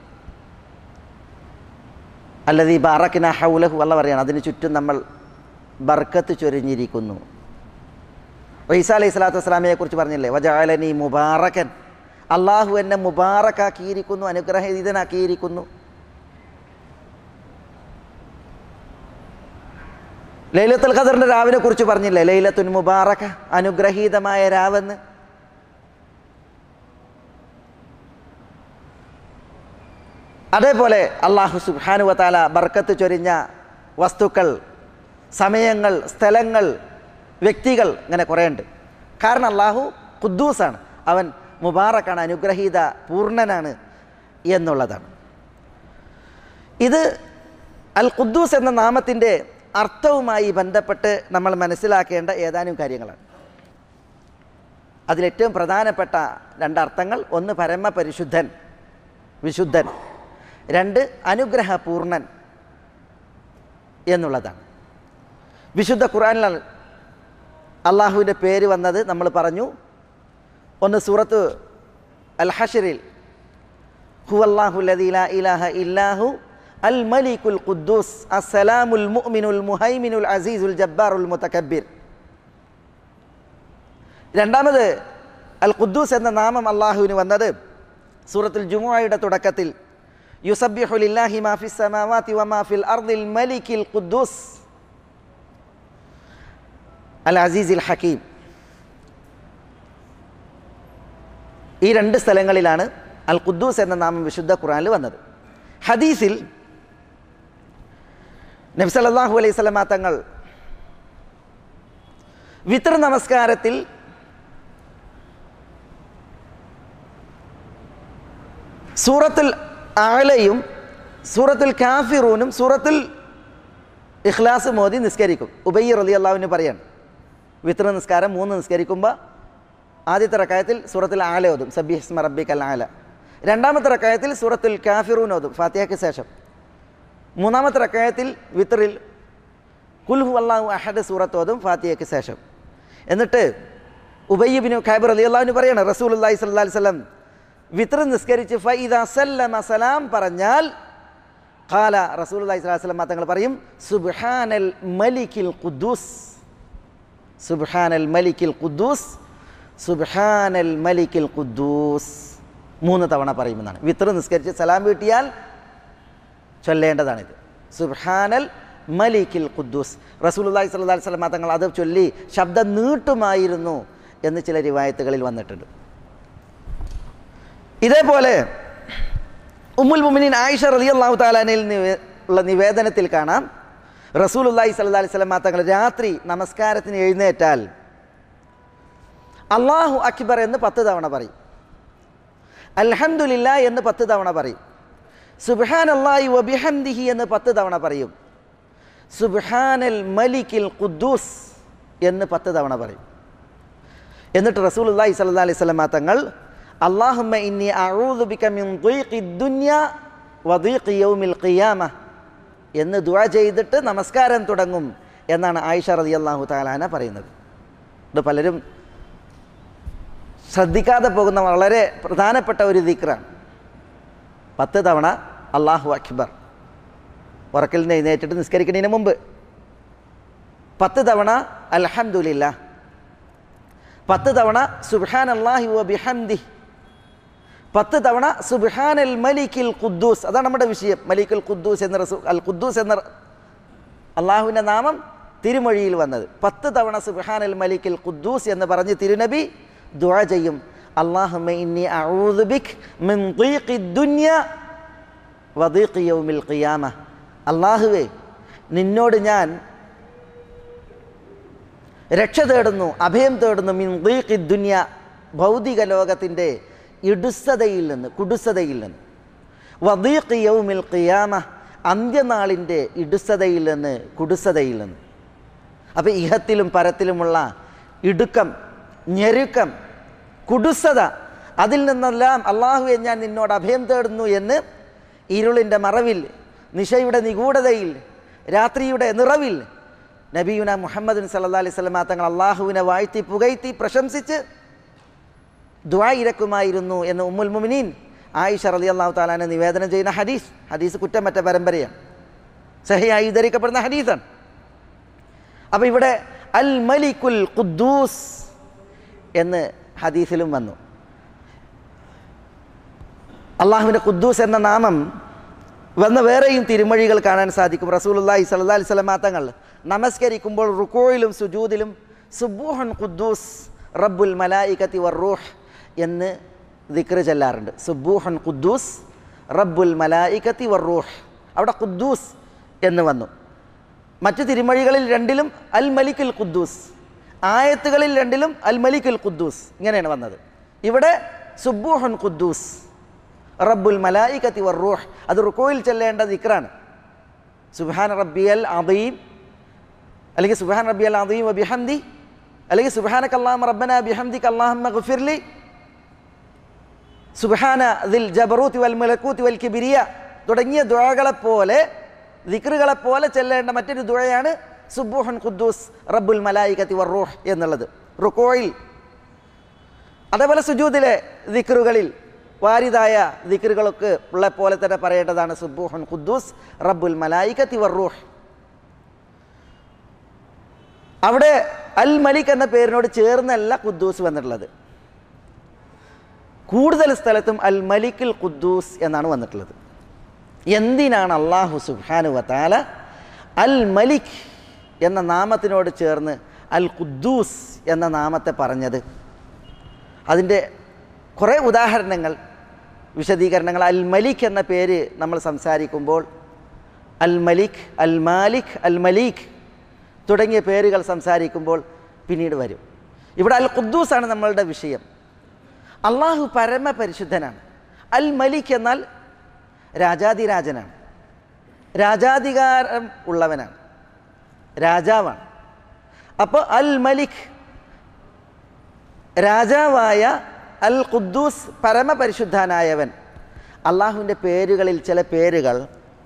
അല്ലദീ ബാറക്നാ ഹൗലഹു, അല്ലാഹ് പറയാണ് അതിന് ചുറ്റും നമ്മൾ ബർക്കത്ത് ചൊരിഞ്ഞിരിക്കുന്നു. ഈസാ അലൈഹി സ്വലാത്തു വസ്സലാമയെ കുറിച്ച് പറഞ്ഞില്ലേ, വജഅലനി മുബാറകൻ, അള്ളാഹു എന്നെ മുബാറക്കാക്കിയിരിക്കുന്നു, അനുഗ്രഹീതനാക്കിയിരിക്കുന്നു. ലൈലത്തുൽ ഖദറിൻ്റെ രാവിനെ കുറിച്ച് പറഞ്ഞില്ലേ, ലൈലത്തുൻ മുബാറക, അനുഗ്രഹീതമായ രാവെന്ന്. അതേപോലെ അള്ളാഹു സുബ്ഹാനഹു വ തആല ബർക്കത്ത് ചൊരിഞ്ഞ വസ്തുക്കൾ, സമയങ്ങൾ, സ്ഥലങ്ങൾ, വ്യക്തികൾ, ഇങ്ങനെ കുറേ ഉണ്ട്. കാരണം അള്ളാഹു ഖുദ്ദൂസാണ്, അവൻ മുബാറക്കാണ്, അനുഗ്രഹീത പൂർണ്ണനാണ് എന്നുള്ളതാണ്. ഇത് അൽ ഖുദ്ദൂസ് എന്ന നാമത്തിൻ്റെ അർത്ഥവുമായി ബന്ധപ്പെട്ട് നമ്മൾ മനസ്സിലാക്കേണ്ട ഏതാനും കാര്യങ്ങളാണ്. അതിലേറ്റവും പ്രധാനപ്പെട്ട രണ്ടർത്ഥങ്ങൾ, ഒന്ന് പരമപരിശുദ്ധൻ, വിശുദ്ധൻ, രണ്ട് അനുഗ്രഹപൂർണൻ എന്നുള്ളതാണ്. വിശുദ്ധ ഖുർആനിലാണ് അള്ളാഹുവിൻ്റെ പേര് വന്നത് നമ്മൾ പറഞ്ഞു. ഒന്ന് സൂറത്ത് അൽ ഹശ്റിൽ, ഹുവല്ലാഹു ലദീ ലാ ഇലാഹ ഇല്ലാഹു അൽ മലിക്കുൽ ഖുദ്ദൂസ് അസ്സലാമുൽ മുഅ്മിനുൽ മുഹൈമിനുൽ അസീസുൽ ജബ്ബാറുൽ മുതകബ്ബിർ. രണ്ടാമത് അൽ ഖുദ്ദൂസ് എന്ന നാമം അള്ളാഹുവിന് വന്നത് സൂറത്തുൽ ജുമുഅയുടെ തുടക്കത്തിൽ, യുസബ്ബിഹു ലില്ലാഹി മാ ഫിസ് സമാവാതി വമാ ഫിൽ അർദിൽ മലിക്കിൽ ഖുദ്ദൂസ് അൽ അസീസിൽ ഹക്കീം. ഈ രണ്ട് സ്ഥലങ്ങളിലാണ് അൽ ഖുദ്ദൂസ് എന്ന നാമം വിശുദ്ധ ഖുർആനിൽ വന്നത്. ഹദീസിൽ നബി സല്ലല്ലാഹു അലൈഹി വസല്ലമ തങ്ങൾ വിത്ർ നമസ്കാരത്തിൽ സൂറത്തുൽ അഅലയും സൂറത്തുൽ കാഫിറൂനും സൂറത്തുൽ ഇഖ്ലാസും ഓതി നിസ്കരിക്കും. ഉബയ്യ് റളിയല്ലാഹു അൻഹു പറയാണ്, വിത്ർ നിസ്കാരം മൂന്ന് നിസ്കരിക്കുമ്പോൾ ആദ്യത്തെ റക്അത്തിൽ സൂറത്തുൽ അഅല ഓതും, സബ്ബിഹിസ്മ റബ്ബിക്കൽ അഅല. രണ്ടാമത്തെ റക്അത്തിൽ സൂറത്തുൽ കാഫിറൂൻ ഓതും ഫാത്തിഹയ്ക്ക് ശേഷം. മൂന്നാമത്തെ റക്അത്തിൽ വിത്റിൽ ഖുൽ ഹുവല്ലാഹു അഹദ് സൂറത്ത് ഓതും ഫാത്തിഹയ്ക്ക് ശേഷം. എന്നിട്ട് ഉബയ്യ് ഇബ്നു കഅബ് റളിയല്ലാഹു അൻഹു പറയാണ്, റസൂലുള്ളാഹി സ്വല്ലല്ലാഹി അലൈഹി വസല്ലം വിത്ർ നിസ്കരിച്ച് ഫഇദാ സല്ലമ സലാം പറഞ്ഞാൽ ഖാല, റസൂലുള്ളാഹി സ്വല്ലല്ലാഹി അലൈഹി വസല്ലം തങ്ങൾ പറയും, സുബ്ഹാനൽ മലിക്കിൽ ഖുദ്ദൂസ്, സുബ്ഹാനൽ മലിക്കിൽ ഖുദ്ദൂസ്, സുബ്ഹാനൽ മലിക്കിൽ ഖുദ്ദൂസ് മൂന്ന് തവണ പറയുമെന്നാണ്. വിത്ർ നിസ്കരിച്ച് സലാം വീട്ടിയാൽ ചൊല്ലേണ്ടതാണിത്, സുബ്ഹാനൽ മലിക്കിൽ ഖുദ്ദൂസ്. റസൂലുള്ളാഹി സ്വല്ലല്ലാഹി അലൈഹി വസല്ലം തങ്ങൾ അത് ചൊല്ലി ശബ്ദം നീട്ടുമായിരുന്നു എന്ന് ചില റിവായത്തുകളിൽ വന്നിട്ടുണ്ട്. ഇതേപോലെ ഉമ്മുൽ മുഅ്മിനീൻ ആയിഷ റളിയല്ലാഹു തആല അൻഹയിൽ ഉള്ള നിവേദനത്തിൽ കാണാം, റസൂലുള്ളാഹി സ്വല്ലല്ലാഹി അലൈഹി വസല്ലം തങ്ങൾ രാത്രി നമസ്കാരത്തിന് എഴുന്നേറ്റാൽ അല്ലാഹു അക്ബർ എന്ന് പത്ത് തവണ പറയും, അൽഹംദുലില്ലാഹ് എന്ന് പത്ത് തവണ പറയും, സുബ്ഹാനല്ലാഹി വബിഹംദിഹി എന്ന് പത്ത് തവണ പറയും, സുബ്ഹാനൽ മലിക്കിൽ ഖുദ്ദൂസ് എന്ന് പത്ത് തവണ പറയും. എന്നിട്ട് റസൂലുള്ളാഹി സ്വല്ലല്ലാഹി അലൈഹി വസല്ലം തങ്ങൾ അല്ലാഹുമ്മ ഇന്നി അഊദു ബിക മിൻ ദീഖിദ് ദുനിയ വദീഖി യൗമിൽ ഖിയാമ എന്ന് ദുആ ചെയ്തിട്ട് നമസ്കാരം തുടങ്ങും എന്നാണ് ആയിഷ റളിയല്ലാഹു തആല അൻഹ പറയുന്നത്. ഇത് പലരും ശ്രദ്ധിക്കാതെ പോകുന്ന വളരെ പ്രധാനപ്പെട്ട ഒരു ദിക്റാണ്. പത്ത് തവണ അല്ലാഹു അക്ബർ ഉറക്കിൽ നിന്ന് എഴുന്നേറ്റിട്ട് നിസ്കരിക്കുന്നതിന് മുമ്പ്, പത്ത് തവണ അൽഹംദുലില്ലാഹ്, പത്ത് തവണ സുബ്ഹാനല്ലാഹി വബിഹംദിഹി, പത്ത് തവണ സുബ്ഹാനൽ മലിക്കിൽ ഖുദ്ദൂസ്. അതാണ് നമ്മുടെ വിഷയം, മലിക്കുൽ ഖുദ്ദൂസ് എന്ന റസൂ അൽ ഖുദ്ദൂസ് എന്ന അള്ളാഹുവിൻ്റെ നാമം തിരുമൊഴിയിൽ വന്നത്. പത്ത് തവണ സുബ്ഹാനൽ മലിക്കിൽ ഖുദ്ദൂസ് എന്ന് പറഞ്ഞ് തിരുനബി ദുആ ചെയ്യും, അല്ലാഹുമ്മ ഇന്നി അഊദു ബിക മിൻ ദീഖിദ് ദുനിയ വദീഖി യൗമിൽ ഖിയാമ. അല്ലാഹുവേ, നിന്നോട് ഞാൻ രക്ഷ തേടുന്നു, അഭയം തേടുന്നു, മിൻ ദീഖിദ് ദുനിയ, ഭൗതിക ലോകത്തിൻ്റെ ഇടുസതയിൽ നിന്ന്, കുടുസതയിൽ നിന്ന്, വദീഖി യൗമിൽ ഖിയാമ, അന്ത്യനാളിൻ്റെ ഇടുസതയിൽ നിന്ന്, കുടുസതയിൽ നിന്ന്. അപ്പോൾ ഇഹത്തിലും പരത്തിലുമുള്ള ഇടുക്കം, ഞെരുക്കം, കുടുസത, അതിൽ നിന്നെല്ലാം അള്ളാഹുവെ ഞാൻ നിന്നോട് അഭയം തേടുന്നു എന്ന് ഇരുളിൻ്റെ മറവിൽ, നിശയുടെ നിഗൂഢതയിൽ, രാത്രിയുടെ നിറവിൽ നബിയുന മുഹമ്മദ് സല്ലല്ലാഹു അലൈഹി വസല്ലം തങ്ങൾ അള്ളാഹുവിനെ വാഴ്ത്തി പുകഴ്ത്തി പ്രശംസിച്ച് ദുആ ഇരക്കുമായിരുന്നു എന്ന് ഉമ്മുൽ മുഅ്മിനീൻ ആയിഷ റളിയല്ലാഹു തആല നിവേദനം ചെയ്യുന്ന ഹദീസ്. ഹദീസ് കുറ്റമറ്റ പരമ്പരയാണ്, സഹിയായി ഉദ്ധരിക്കപ്പെടുന്ന ഹദീസാണ്. അപ്പോൾ ഇവിടെ അൽ മലിക്കുൽ ഖുദ്ദൂസ് എന്ന് ഹദീസിലും വന്നു. അള്ളാഹുവിൻ്റെ ഖുദ്ദൂസ് എന്ന നാമം വന്ന വേറെയും തിരുമൊഴികൾ കാണാൻ സാധിക്കും. റസൂലുള്ളാഹി സ്വല്ലല്ലാഹി അലൈഹി വസല്ലം തങ്ങൾ നമസ്കരിക്കുമ്പോൾ റുകൂയിലും സുജൂദിലും സുബ്ബൂഹുൻ ഖുദ്ദൂസ് റബ്ബുൽ മലായികത്തി വറൂഹ് എന്ന് ദിക്ർ ചൊല്ലാറുണ്ട്. സുബ്ബൂഹുൻ ഖുദ്ദൂസ് റബ്ബുൽ മലായികത്തി വറൂഹ്, അവിടെ ഖുദ്ദൂസ് എന്ന് വന്നു. മറ്റു തിരുമൊഴികളിൽ രണ്ടിലും അൽ മലിക്കുൽ ഖുദ്ദൂസ്, ആയത്തുകളിൽ രണ്ടിലും അൽ മലിക്കുൽ ഖുദ്ദൂസ് ഇങ്ങനെയാണ് വന്നത്. ഇവിടെ സുബ്ബൂഹുൻ ഖുദ്ദൂസ് റബ്ബുൽ മലായികത്തി വറൂഹ്, അത് റുകൂയിൽ ചൊല്ലേണ്ട ദിക്റാണ്. സുബ്ഹാന റബ്ബിയൽ അദീം, അല്ലെങ്കിൽ സുബ്ഹാന റബ്ബിയൽ അദീം വബിഹംദി, അല്ലെങ്കിൽ സുബ്ഹാനക അല്ലാഹുമ്മ റബ്ബനാ ബിഹംദിക അല്ലാഹുമ്മ ഗ്ഫിർലി, സുബ്ഹാന ദിൽ ജബറൂതി വൽ മലകൂതി വൽ കിബ്രിയ തുടങ്ങിയ ദുആകളെപ്പോലെ ദിക്റുകളെപ്പോലെ ചെല്ലേണ്ട മറ്റൊരു ദുആയാണ് സുബ്ബൂഹുൻ ഖുദ്ദൂസ് റബ്ബുൽ മലായികത്തി വറൂഹ് എന്നുള്ളത് റുകൂയിൽ. അതേപോലെ സുജൂദിലെ ദിക്റുകളിൽ വാരിദായ ദിക്റുകളൊക്കെ ഉള്ള പോലെ തന്നെ പറയേണ്ടതാണ് സുബ്ബൂഹുൻ ഖുദ്ദൂസ് റബ്ബുൽ മലായികത്തി വറൂഹ്. അവിടെ അൽ മലിക് എന്ന പേരിനോട് ചേർന്നല്ല ഖുദ്ദൂസ് വന്നിട്ടുള്ളത്. കൂടുതൽ സ്ഥലത്തും അൽ മലിക്കുൽ ഖുദ്ദൂസ് എന്നാണ് വന്നിട്ടുള്ളത്. എന്തിനാണ് അല്ലാഹു സുബ്ഹാനഹു വ തആല അൽ മലിക് എന്ന നാമത്തിനോട് ചേർന്ന് അൽ ഖുദ്ദൂസ് എന്ന നാമത്തെ പറഞ്ഞത്? അതിൻ്റെ കുറേ ഉദാഹരണങ്ങൾ, വിശദീകരണങ്ങൾ. അൽ മലിക് എന്ന പേര് നമ്മൾ സംസാരിക്കുമ്പോൾ അൽ മലിക്, അൽ മാലിക്, അൽ മലീക് തുടങ്ങിയ പേരുകൾ സംസാരിക്കുമ്പോൾ പിന്നീട് വരും. ഇവിടെ അൽ ഖുദ്ദൂസാണ് നമ്മളുടെ വിഷയം. അള്ളാഹു പരമപരിശുദ്ധനാണ്. അൽ മലിക് എന്നാൽ രാജാതിരാജനാണ്, രാജാധികാരം ഉള്ളവനാണ്, രാജാവാണ്. അപ്പോൾ അൽ മലിക് രാജാവായ, അൽ ഖുദ്ദൂസ് പരമപരിശുദ്ധനായവൻ. അള്ളാഹുവിൻ്റെ പേരുകളിൽ ചില പേരുകൾ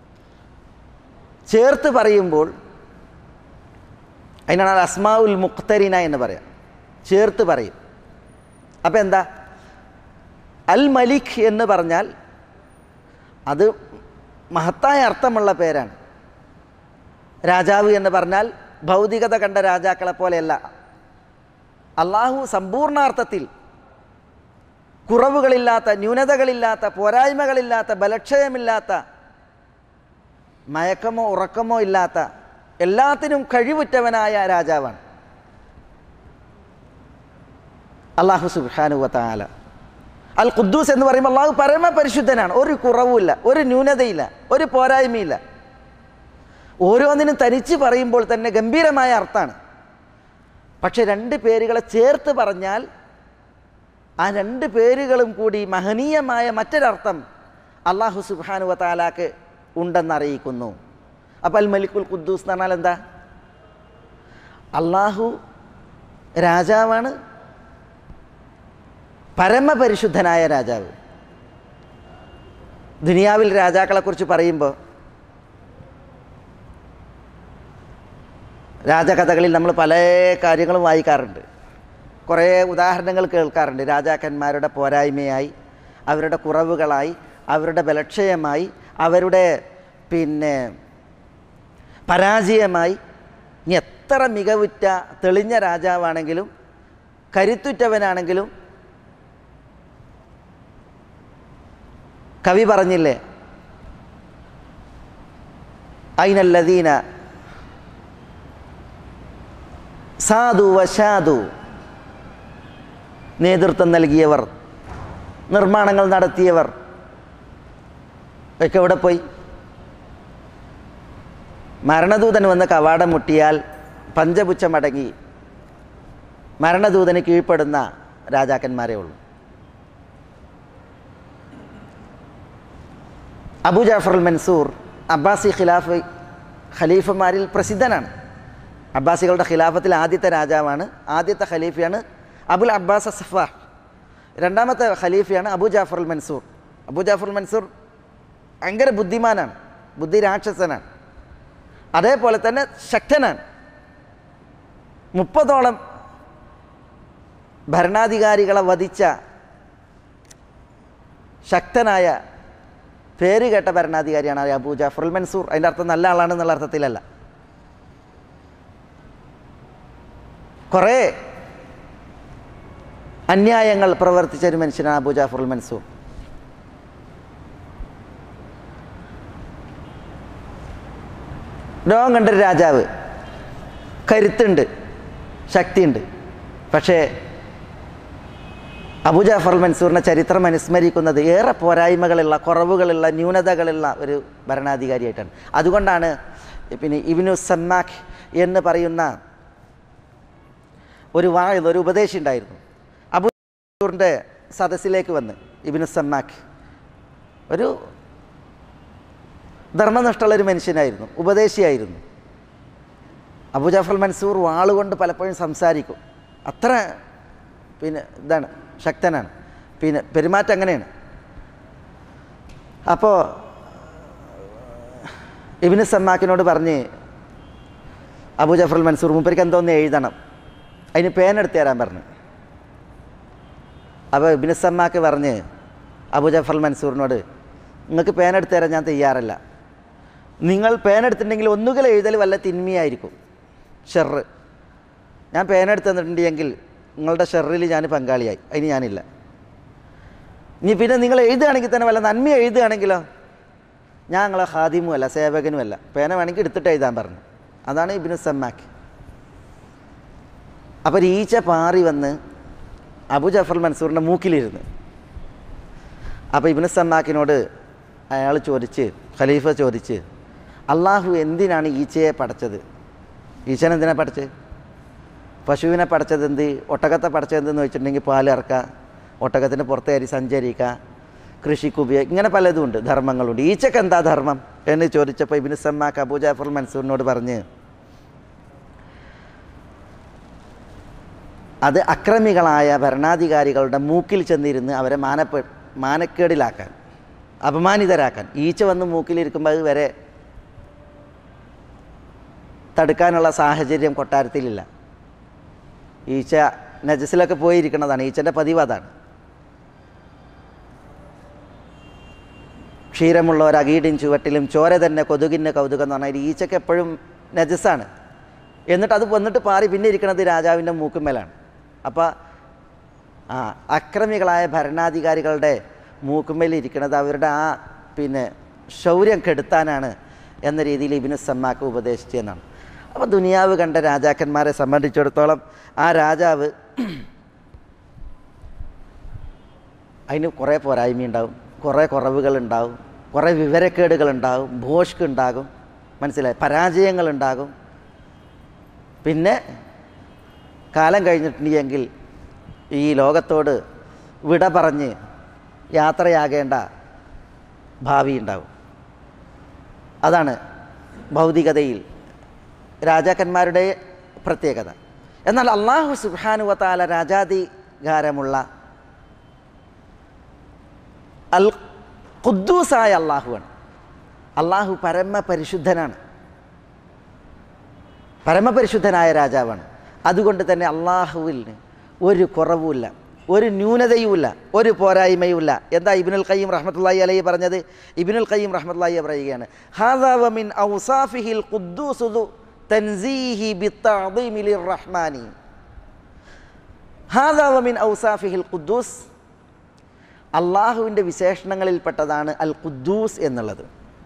ചേർത്ത് പറയുമ്പോൾ അതിനാണ് അൽ അസ്മാഉൽ മുഖ്തരിന എന്ന് പറയാം, ചേർത്ത് പറയും. അപ്പം എന്താ അൽ മലിക് എന്ന് പറഞ്ഞാൽ അത് മഹത്തായ അർത്ഥമുള്ള പേരാണ്. രാജാവ് എന്ന് പറഞ്ഞാൽ ഭൗതികത കണ്ട രാജാക്കളെ പോലെയല്ല. അള്ളാഹു സമ്പൂർണാർത്ഥത്തിൽ കുറവുകളില്ലാത്ത, ന്യൂനതകളില്ലാത്ത, പോരായ്മകളില്ലാത്ത, ബലക്ഷയമില്ലാത്ത, മയക്കമോ ഉറക്കമോ ഇല്ലാത്ത, എല്ലാത്തിനും കഴിവുറ്റവനായ രാജാവാണ് അള്ളാഹു സുബ്ഹാനഹു വ തആല. അൽ ഖുദ്ദൂസ് എന്ന് പറയുമ്പോൾ അള്ളാഹു പരമപരിശുദ്ധനാണ്. ഒരു കുറവുമില്ല, ഒരു ന്യൂനതയില്ല, ഒരു പോരായ്മയില്ല. ഓരോന്നിനും തനിച്ച് പറയുമ്പോൾ തന്നെ ഗംഭീരമായ അർത്ഥമാണ്. പക്ഷെ രണ്ട് പേരുകളെ ചേർത്ത് പറഞ്ഞാൽ ആ രണ്ട് പേരുകളും കൂടി മഹനീയമായ മറ്റൊരർത്ഥം അള്ളാഹു സുബ്ഹാനഹു വ തആലാക്ക് ഉണ്ടെന്നറിയിക്കുന്നു. അപ്പോൾ അൽ മലിക്കുൽ ഖുദ്ദൂസ് എന്ന് പറഞ്ഞാൽ എന്താ? അള്ളാഹു രാജാവാണ്, പരമപരിശുദ്ധനായ രാജാവ്. ദുനിയാവിൽ രാജാക്കളെക്കുറിച്ച് പറയുമ്പോൾ രാജകഥകളിൽ നമ്മൾ പല കാര്യങ്ങളും വായിക്കാറുണ്ട്, കുറേ ഉദാഹരണങ്ങൾ കേൾക്കാറുണ്ട്. രാജാക്കന്മാരുടെ പോരായ്മയായി, അവരുടെ കുറവുകളായി, അവരുടെ ബലക്ഷയമായി, അവരുടെ പിന്നെ പരാജയമായി. ഇനി എത്ര മികവുറ്റ തെളിഞ്ഞ രാജാവാണെങ്കിലും കരുത്തുറ്റവനാണെങ്കിലും കവി പറഞ്ഞില്ലേ, ഐനല്ലദീന സാധു വശാദു, നേതൃത്വം നൽകിയവർ, നിർമ്മാണങ്ങൾ നടത്തിയവർ ഒക്കെ എവിടെ പോയി? മരണദൂതൻ വന്ന് കവാടം മുട്ടിയാൽ പഞ്ചപുച്ഛമടങ്ങി മരണദൂതന് കീഴ്പ്പെടുന്ന രാജാക്കന്മാരേ ഉള്ളൂ. അബൂ ജാഫറുൽ മൻസൂർ അബ്ബാസി ഖിലാഫ് ഖലീഫമാരിൽ പ്രസിദ്ധനാണ്. അബ്ബാസികളുടെ ഖിലാഫത്തിൽ ആദ്യത്തെ രാജാവാണ്, ആദ്യത്തെ ഖലീഫയാണ് അബുൽ അബ്ബാസ് സഫാഹ്. രണ്ടാമത്തെ ഖലീഫയാണ് അബൂ ജാഫറുൽ മൻസൂർ. അബൂ ജാഫറുൽ മൻസൂർ ഭയങ്കര ബുദ്ധിമാനാണ്, ബുദ്ധി രാക്ഷസനാണ്, അതേപോലെ തന്നെ ശക്തനാണ്. മുപ്പതോളം ഭരണാധികാരികളെ വധിച്ച ശക്തനായ പേര് കേട്ട ഭരണാധികാരിയാണ് അബൂ ജഅഫറുൽ മൻസൂർ. അതിൻ്റെ അർത്ഥം നല്ല ആളാണെന്നുള്ള അർത്ഥത്തിലല്ല. കുറേ അന്യായങ്ങൾ പ്രവർത്തിച്ച ഒരു മനുഷ്യനാണ് അബൂ ജഅഫറുൽ മൻസൂർ. ലോകം കണ്ടൊരു രാജാവ്, കരുത്തുണ്ട്, ശക്തിയുണ്ട്. പക്ഷേ അബൂ ജഅഫറുൽ മൻസൂറിൻ്റെ ചരിത്രം അനുസ്മരിക്കുന്നത് ഏറെ പോരായ്മകളുള്ള, കുറവുകളുള്ള, ന്യൂനതകളുള്ള ഒരു ഭരണാധികാരിയായിട്ടാണ്. അതുകൊണ്ടാണ് പിന്നെ ഇബ്നു സമ്മാഖ് എന്ന് പറയുന്ന ഒരു വാഴ ഒരു ഉപദേശി ഉണ്ടായിരുന്നു. അബൂ മൻസൂറിൻ്റെ സദസ്സിലേക്ക് വന്ന് ഇബ്നു സമ്മാഖ് ഒരു ധർമ്മനിഷ്ഠമുള്ളൊരു മനുഷ്യനായിരുന്നു, ഉപദേശിയായിരുന്നു. അബൂ ജഅഫറുൽ മൻസൂർ വാളുകൊണ്ട് പലപ്പോഴും സംസാരിക്കും. അത്ര പിന്നെ ഇതാണ്, ശക്തനാണ്, പിന്നെ പെരുമാറ്റം അങ്ങനെയാണ്. അപ്പോൾ ഇബ്നു സമ്മാക്കിനോട് പറഞ്ഞ് അബൂ ജഅഫറുൽ മൻസൂർ മൂപ്പർക്ക് എന്തോന്ന് എഴുതണം, അതിന് പേനെടുത്ത് തരാൻ പറഞ്ഞു. അപ്പോൾ ഇബ്നു സമ്മാക്ക് പറഞ്ഞ് അബൂ ജഅഫറുൽ മൻസൂറിനോട്, നിങ്ങൾക്ക് പേനെടുത്ത് തരാൻ ഞാൻ തയ്യാറല്ല. നിങ്ങൾ പേനെടുത്തിട്ടുണ്ടെങ്കിൽ ഒന്നുകിൽ എഴുതൽ വല്ല തിന്മയായിരിക്കും, ഷെറ്. ഞാൻ പേനെടുത്ത് തന്നിട്ടുണ്ടെങ്കിൽ നിങ്ങളുടെ ഷെറിൽ ഞാൻ പങ്കാളിയായി, അതിന് ഞാനില്ല. ഇനി പിന്നെ നിങ്ങൾ എഴുതുകയാണെങ്കിൽ തന്നെ വല്ല നന്മ എഴുതുകയാണെങ്കിലോ ഞാൻ നിങ്ങളെ ഖാദിമുമല്ല, സേവകനുമല്ല. പേന വേണമെങ്കിൽ എടുത്തിട്ട് എഴുതാൻ പറഞ്ഞു. അതാണ് ഇബ്നു സമ്മാക്ക്. അപ്പോൾ ഈച്ച പാറി വന്ന് അബൂ ജഅഫറുൽ മൻസൂറിൻ്റെ മൂക്കിലിരുന്ന്. അപ്പോൾ ഇബ്നു സമ്മാക്കിനോട് അയാൾ ചോദിച്ച്, ഖലീഫ ചോദിച്ച്, അള്ളാഹു എന്തിനാണ് ഈച്ചയെ പടച്ചത്? ഈച്ചനെ എന്തിനാണ് പഠിച്ചത്? പശുവിനെ പഠിച്ചത് എന്ത്, ഒട്ടകത്തെ പഠിച്ചത് എന്തെന്ന് വെച്ചിട്ടുണ്ടെങ്കിൽ പാലിറക്കുക, ഒട്ടകത്തിന് പുറത്ത് കയറി സഞ്ചരിക്കുക, കൃഷിക്ക് ഉപയോഗിക്കുക, ഇങ്ങനെ പലതുമുണ്ട്, ധർമ്മങ്ങളുണ്ട്. ഈച്ചക്ക് എന്താ ധർമ്മം എന്ന് ചോദിച്ചപ്പോൾ ഇബ്നു സമ്മാക്ക് അബൂ ജഅഫറുൽ മൻസൂറിനോട് പറഞ്ഞ്, അത് അക്രമികളായ ഭരണാധികാരികളുടെ മൂക്കിൽ ചെന്നിരുന്ന് അവരെ മാനപ്പെ മാനക്കേടിലാക്കാൻ, അപമാനിതരാക്കാൻ. ഈച്ച വന്ന് മൂക്കിലിരിക്കുമ്പോൾ അത് വരെ തടുക്കാനുള്ള സാഹചര്യം കൊട്ടാരത്തിലില്ല. ഈച്ച നജസിലൊക്കെ പോയിരിക്കുന്നതാണ്, ഈച്ചൻ്റെ പതിവ് അതാണ്. ക്ഷീരമുള്ളവർ അകീടിൻ ചുവട്ടിലും ചോര തന്നെ കൊതുകിൻ്റെ കൗതുകം എന്ന് പറഞ്ഞാൽ ഈച്ചക്ക് എപ്പോഴും നജസാണ്. എന്നിട്ട് അത് വന്നിട്ട് പാറി പിന്നെ ഇരിക്കുന്നത് രാജാവിൻ്റെ മൂക്കുമേലാണ്. അപ്പോൾ ആ അക്രമികളായ ഭരണാധികാരികളുടെ മൂക്കുമേൽ ഇരിക്കുന്നത് അവരുടെ ആ പിന്നെ ശൗര്യം കെടുത്താനാണ് എന്ന രീതിയിൽ ഇബ്നു സമ്മാക്ക് ഉപദേശിച്ചതെന്നാണ്. അപ്പോൾ ദുനിയാവ് കണ്ട രാജാക്കന്മാരെ സംബന്ധിച്ചിടത്തോളം ആ രാജാവ് അതിന് കുറേ പോരായ്മയുണ്ടാവും, കുറേ കുറവുകളുണ്ടാവും, കുറേ വിവരക്കേടുകളുണ്ടാവും, ഭോഷ്ക് ഉണ്ടാകും, മനസ്സിലായി, പരാജയങ്ങളുണ്ടാകും. പിന്നെ കാലം കഴിഞ്ഞിട്ടുണ്ടെങ്കിൽ ഈ ലോകത്തോട് വിട പറഞ്ഞ് യാത്രയാകേണ്ട ഭാവി ഉണ്ടാവും. അതാണ് ഭൗതികതയിൽ രാജാക്കന്മാരുടെ പ്രത്യേകത. എന്നാൽ അല്ലാഹു സുബ്ഹാനഹു വ തആല രാജാധികാരമുള്ള അൽ ഖുദ്ദൂസായ അള്ളാഹുവാണ്. അള്ളാഹു പരമപരിശുദ്ധനാണ്, പരമപരിശുദ്ധനായ രാജാവാണ്. അതുകൊണ്ട് തന്നെ അള്ളാഹുവിൽ ഒരു കുറവുമില്ല, ഒരു ന്യൂനതയുമില്ല, ഒരു പോരായ്മയുമില്ല. എന്താ ഇബ്നുൽ ഖയ്യിം റഹ്മത്തുള്ളാഹി അലൈഹി പറഞ്ഞത്? ഇബ്നുൽ ഖയ്യിം റഹ്മത്തുള്ളാഹി പറയുകയാണ്, ഹാദാ വമിൻ ഔസാഫിഹിൽ ഖുദ്ദൂസു തൻസീഹി ബിത്തഅദീമി ലിർറഹ്മാനി. ഹാദാ വമിൻ ഔസാഫിഹിൽ ഖുദ്ദൂസ്, അള്ളാഹുവിൻ്റെ വിശേഷണങ്ങളിൽപ്പെട്ടതാണ് അൽ ഖുദ്ദൂസ് എന്നുള്ളത്.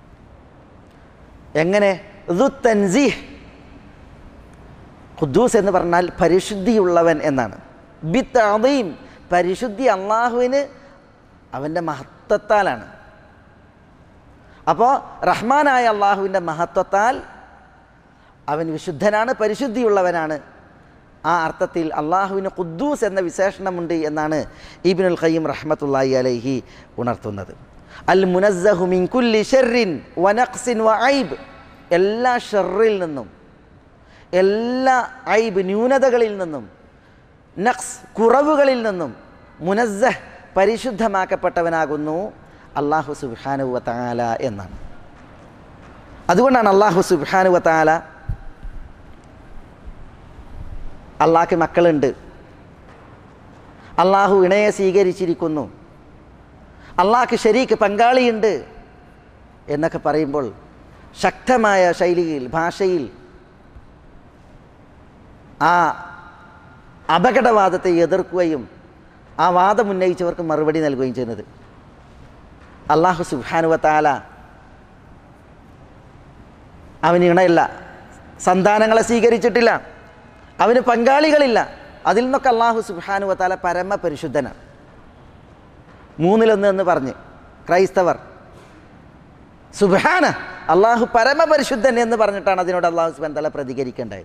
എങ്ങനെ? ദു തൻസീഹ്, ഖുദ്ദൂസ് എന്ന് പറഞ്ഞാൽ പരിശുദ്ധിയുള്ളവൻ എന്നാണ്. ബിത്തഅദീം, പരിശുദ്ധി അള്ളാഹുവിന് അവൻ്റെ മഹത്വത്താലാണ്. അപ്പോൾ റഹ്മാനായ അള്ളാഹുവിൻ്റെ മഹത്വത്താൽ അവൻ വിശുദ്ധനാണ്, പരിശുദ്ധിയുള്ളവനാണ്. ആ അർത്ഥത്തിൽ അള്ളാഹുവിന് ഖുദ്ദൂസ് എന്ന വിശേഷണമുണ്ട് എന്നാണ് ഇബ്നുൽ ഖയ്യിം റഹ്മത്തുള്ളാഹി അലൈഹി ഉണർത്തുന്നത്. അൽ മുനസ്സഹു മിൻ കുല്ലി ശർറിൻ വനഖ്സിൻ വഐബ്, എല്ലാ ഷർറിൽ നിന്നും, എല്ലാ ഐബ് ന്യൂനതകളിൽ നിന്നും, നഖ്സ് കുറവുകളിൽ നിന്നും മുനസ്സഹ് പരിശുദ്ധമാക്കപ്പെട്ടവനാകുന്നു അല്ലാഹു സുബ്ഹാനഹു വ തആല എന്നാണ്. അതുകൊണ്ടാണ് അല്ലാഹു സുബ്ഹാനഹു വ തആല അള്ളാഹ്ക്ക് മക്കളുണ്ട്, അള്ളാഹു ഇണയെ സ്വീകരിച്ചിരിക്കുന്നു, അള്ളാഹ്ക്ക് ശരീക്ക് പങ്കാളിയുണ്ട് എന്നൊക്കെ പറയുമ്പോൾ ശക്തമായ ശൈലിയിൽ ഭാഷയിൽ ആ അപകടവാദത്തെ എതിർക്കുകയും ആ വാദം ഉന്നയിച്ചവർക്ക് മറുപടി നൽകുകയും ചെയ്യുന്നത്. അള്ളാഹു സുബ്ഹാനഹു വ തആല അവന് ഇണയില്ല, സന്താനങ്ങളെ സ്വീകരിച്ചിട്ടില്ല, അവന് പങ്കാളികളില്ല. അതിൽ നിന്നൊക്കെ അള്ളാഹു സുബ്ഹാനഹു വ തആല പരമപരിശുദ്ധനാണ്. മൂന്നിലൊന്ന് എന്ന് പറഞ്ഞ് ക്രൈസ്തവർ സുബ്ഹാന അള്ളാഹു പരമപരിശുദ്ധൻ എന്ന് പറഞ്ഞിട്ടാണ് അതിനോട് അള്ളാഹു സുബ്ഹാനഹു വ തആല പ്രതികരിക്കേണ്ടത്.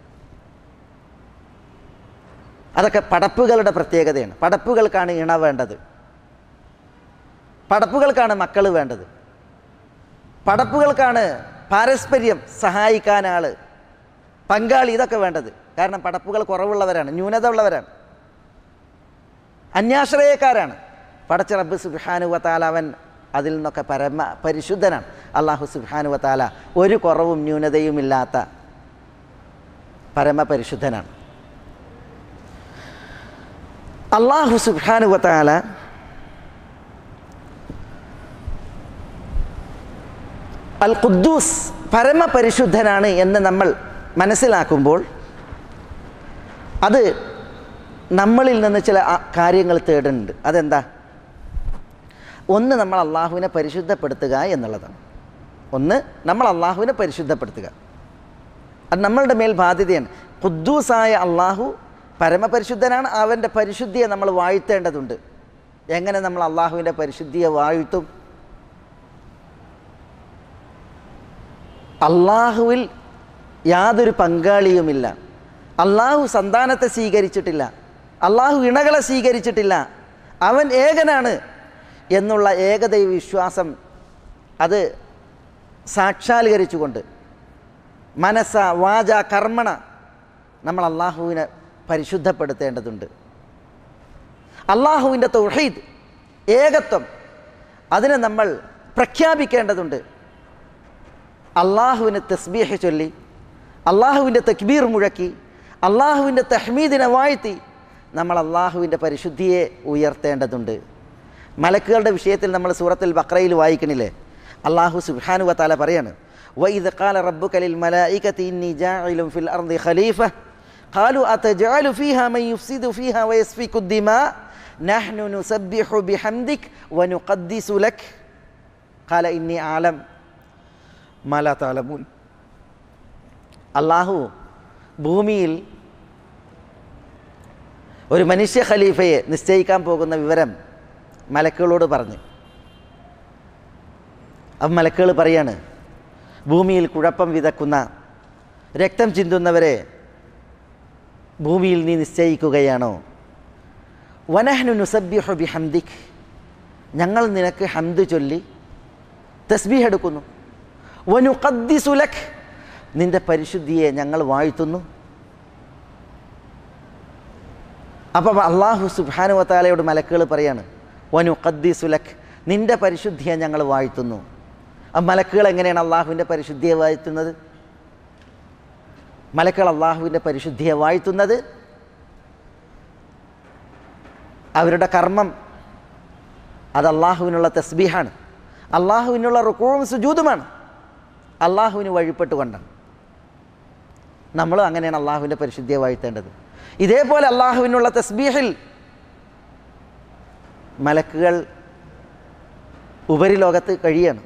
അതൊക്കെ പടപ്പുകളുടെ പ്രത്യേകതയാണ്. പടപ്പുകൾക്കാണ് ഇണ വേണ്ടത്, പടപ്പുകൾക്കാണ് മക്കൾ വേണ്ടത്, പടപ്പുകൾക്കാണ് പാരസ്പര്യം സഹായിക്കാൻ ആൾ, പങ്കാളി, ഇതൊക്കെ വേണ്ടത്. കാരണം പടപ്പുകൾ കുറവുള്ളവരാണ്, ന്യൂനത ഉള്ളവരാണ്, അന്യാശ്രയക്കാരാണ്. പടച്ച റബ്ബ് സുബ്ഹാനഹു വ തആല അവൻ അതിൽ നിന്നൊക്കെ പരമ പരിശുദ്ധനാണ്. അള്ളാഹു സുബ്ഹാനഹു വ തആല ഒരു കുറവും ന്യൂനതയും ഇല്ലാത്ത പരമപരിശുദ്ധനാണ്. അള്ളാഹു സുബ്ഹാനഹു വ തആല അൽ ഖുദ്ദൂസ് പരമപരിശുദ്ധനാണ് എന്ന് നമ്മൾ മനസ്സിലാക്കുമ്പോൾ അത് നമ്മളിൽ നിന്ന് ചില കാര്യങ്ങൾ തേടുന്നുണ്ട്. അതെന്താ? ഒന്ന്, നമ്മൾ അള്ളാഹുവിനെ പരിശുദ്ധപ്പെടുത്തുക എന്നുള്ളതാണ്. ഒന്ന്, നമ്മൾ അള്ളാഹുവിനെ പരിശുദ്ധപ്പെടുത്തുക, അത് നമ്മളുടെ മേൽ ബാധ്യതയാണ്. ഖുദ്ദൂസായ അള്ളാഹു പരമപരിശുദ്ധനാണ്. അവൻ്റെ പരിശുദ്ധിയെ നമ്മൾ വാഴ്ത്തേണ്ടതുണ്ട്. എങ്ങനെ നമ്മൾ അള്ളാഹുവിൻ്റെ പരിശുദ്ധിയെ വാഴ്ത്തും? അള്ളാഹുവിൽ യാതൊരു പങ്കാളിയുമില്ല, അള്ളാഹു സന്താനത്തെ സ്വീകരിച്ചിട്ടില്ല, അള്ളാഹു ഇണകളെ സ്വീകരിച്ചിട്ടില്ല, അവൻ ഏകനാണ് എന്നുള്ള ഏകദൈവ വിശ്വാസം അത് സാക്ഷാത്കരിച്ചുകൊണ്ട് മനസ്സ വാച കർമ്മണ നമ്മൾ അള്ളാഹുവിനെ പരിശുദ്ധപ്പെടുത്തേണ്ടതുണ്ട്. അള്ളാഹുവിൻ്റെ തൗഹീദ്, ഏകത്വം, അതിനെ നമ്മൾ പ്രഖ്യാപിക്കേണ്ടതുണ്ട്. അള്ളാഹുവിനെ തസ്ബീഹ് ചൊല്ലി, അള്ളാഹുവിൻ്റെ തക്ബീർ മുഴക്കി, അള്ളാഹുവിൻ്റെ തഹ്മീദിനെ വാഴ്ത്തി നമ്മൾ അള്ളാഹുവിൻ്റെ പരിശുദ്ധിയെ ഉയർത്തേണ്ടതുണ്ട്. മലക്കുകളുടെ വിഷയത്തിൽ നമ്മൾ സൂറത്തുൽ ബഖറയിൽ വായിക്കണില്ലേ? അള്ളാഹു സുബ്ഹാനഹു വ തആല പറയാണ്, വഇദ് ഖാല റബ്ബുക ലിൽ മലായികതി ഇന്നി ജാഇലുൻ ഫിൽ അർദി ഖലീഫ ഖാലു അതജഅലു ഫീഹാ മൻ യുഫ്സിദു ഫീഹാ വയസ്ഫികു ദിമാ നഹ്നു നുസബ്ബിഹു ബിഹംദിക വനുഖദ്ദിസു ലക ഖാല ഇന്നി അഅലം മാ ലാ തഅലമൂൻ. അള്ളാഹു ഭൂമിയിൽ ഒരു മനുഷ്യ ഖലീഫയെ നിശ്ചയിക്കാൻ പോകുന്ന വിവരം മലക്കുകളോട് പറഞ്ഞു. അപ്പം മലക്കുകൾ പറയാണ്, ഭൂമിയിൽ കുഴപ്പം വിതക്കുന്ന, രക്തം ചിന്തുന്നവരെ ഭൂമിയിൽ നീ നിശ്ചയിക്കുകയാണോ? വനഹ്നു നുസബ്ബിഹു ബിഹംദിക്, ഞങ്ങൾ നിനക്ക് ഹംദ് ചൊല്ലി തസ്ബീഹ് എടുക്കുന്നു. വനുഖദ്ദിസു ലക്, നിൻ്റെ പരിശുദ്ധിയെ ഞങ്ങൾ വാഴ്ത്തുന്നു. അപ്പം അള്ളാഹു സുബ്ഹാനഹു വ തആലയോട് മലക്കുകൾ പറയാണ്, വനുഖദ്ദിസു ലക്, നിൻ്റെ പരിശുദ്ധിയെ ഞങ്ങൾ വാഴ്ത്തുന്നു. ആ മലക്കുകൾ എങ്ങനെയാണ് അള്ളാഹുവിൻ്റെ പരിശുദ്ധിയെ വാഴ്ത്തുന്നത്? മലക്കുകൾ അള്ളാഹുവിൻ്റെ പരിശുദ്ധിയെ വാഴ്ത്തുന്നത് അവരുടെ കർമ്മം അത് അള്ളാഹുവിനുള്ള തസ്ബീഹാണ്, അള്ളാഹുവിനുള്ള റുകൂഉം സുജൂദുമാണ്, അള്ളാഹുവിന് വഴിപ്പെട്ടുകൊണ്ടാണ്. നമ്മളും അങ്ങനെയാണ് അള്ളാഹുവിൻ്റെ പരിശുദ്ധിയെ വാഴ്ത്തേണ്ടത്. ഇതേപോലെ അള്ളാഹുവിനുള്ള തസ്ബീഹിൽ മലക്കുകൾ ഉപരിലോകത്ത് കഴിയാണ്.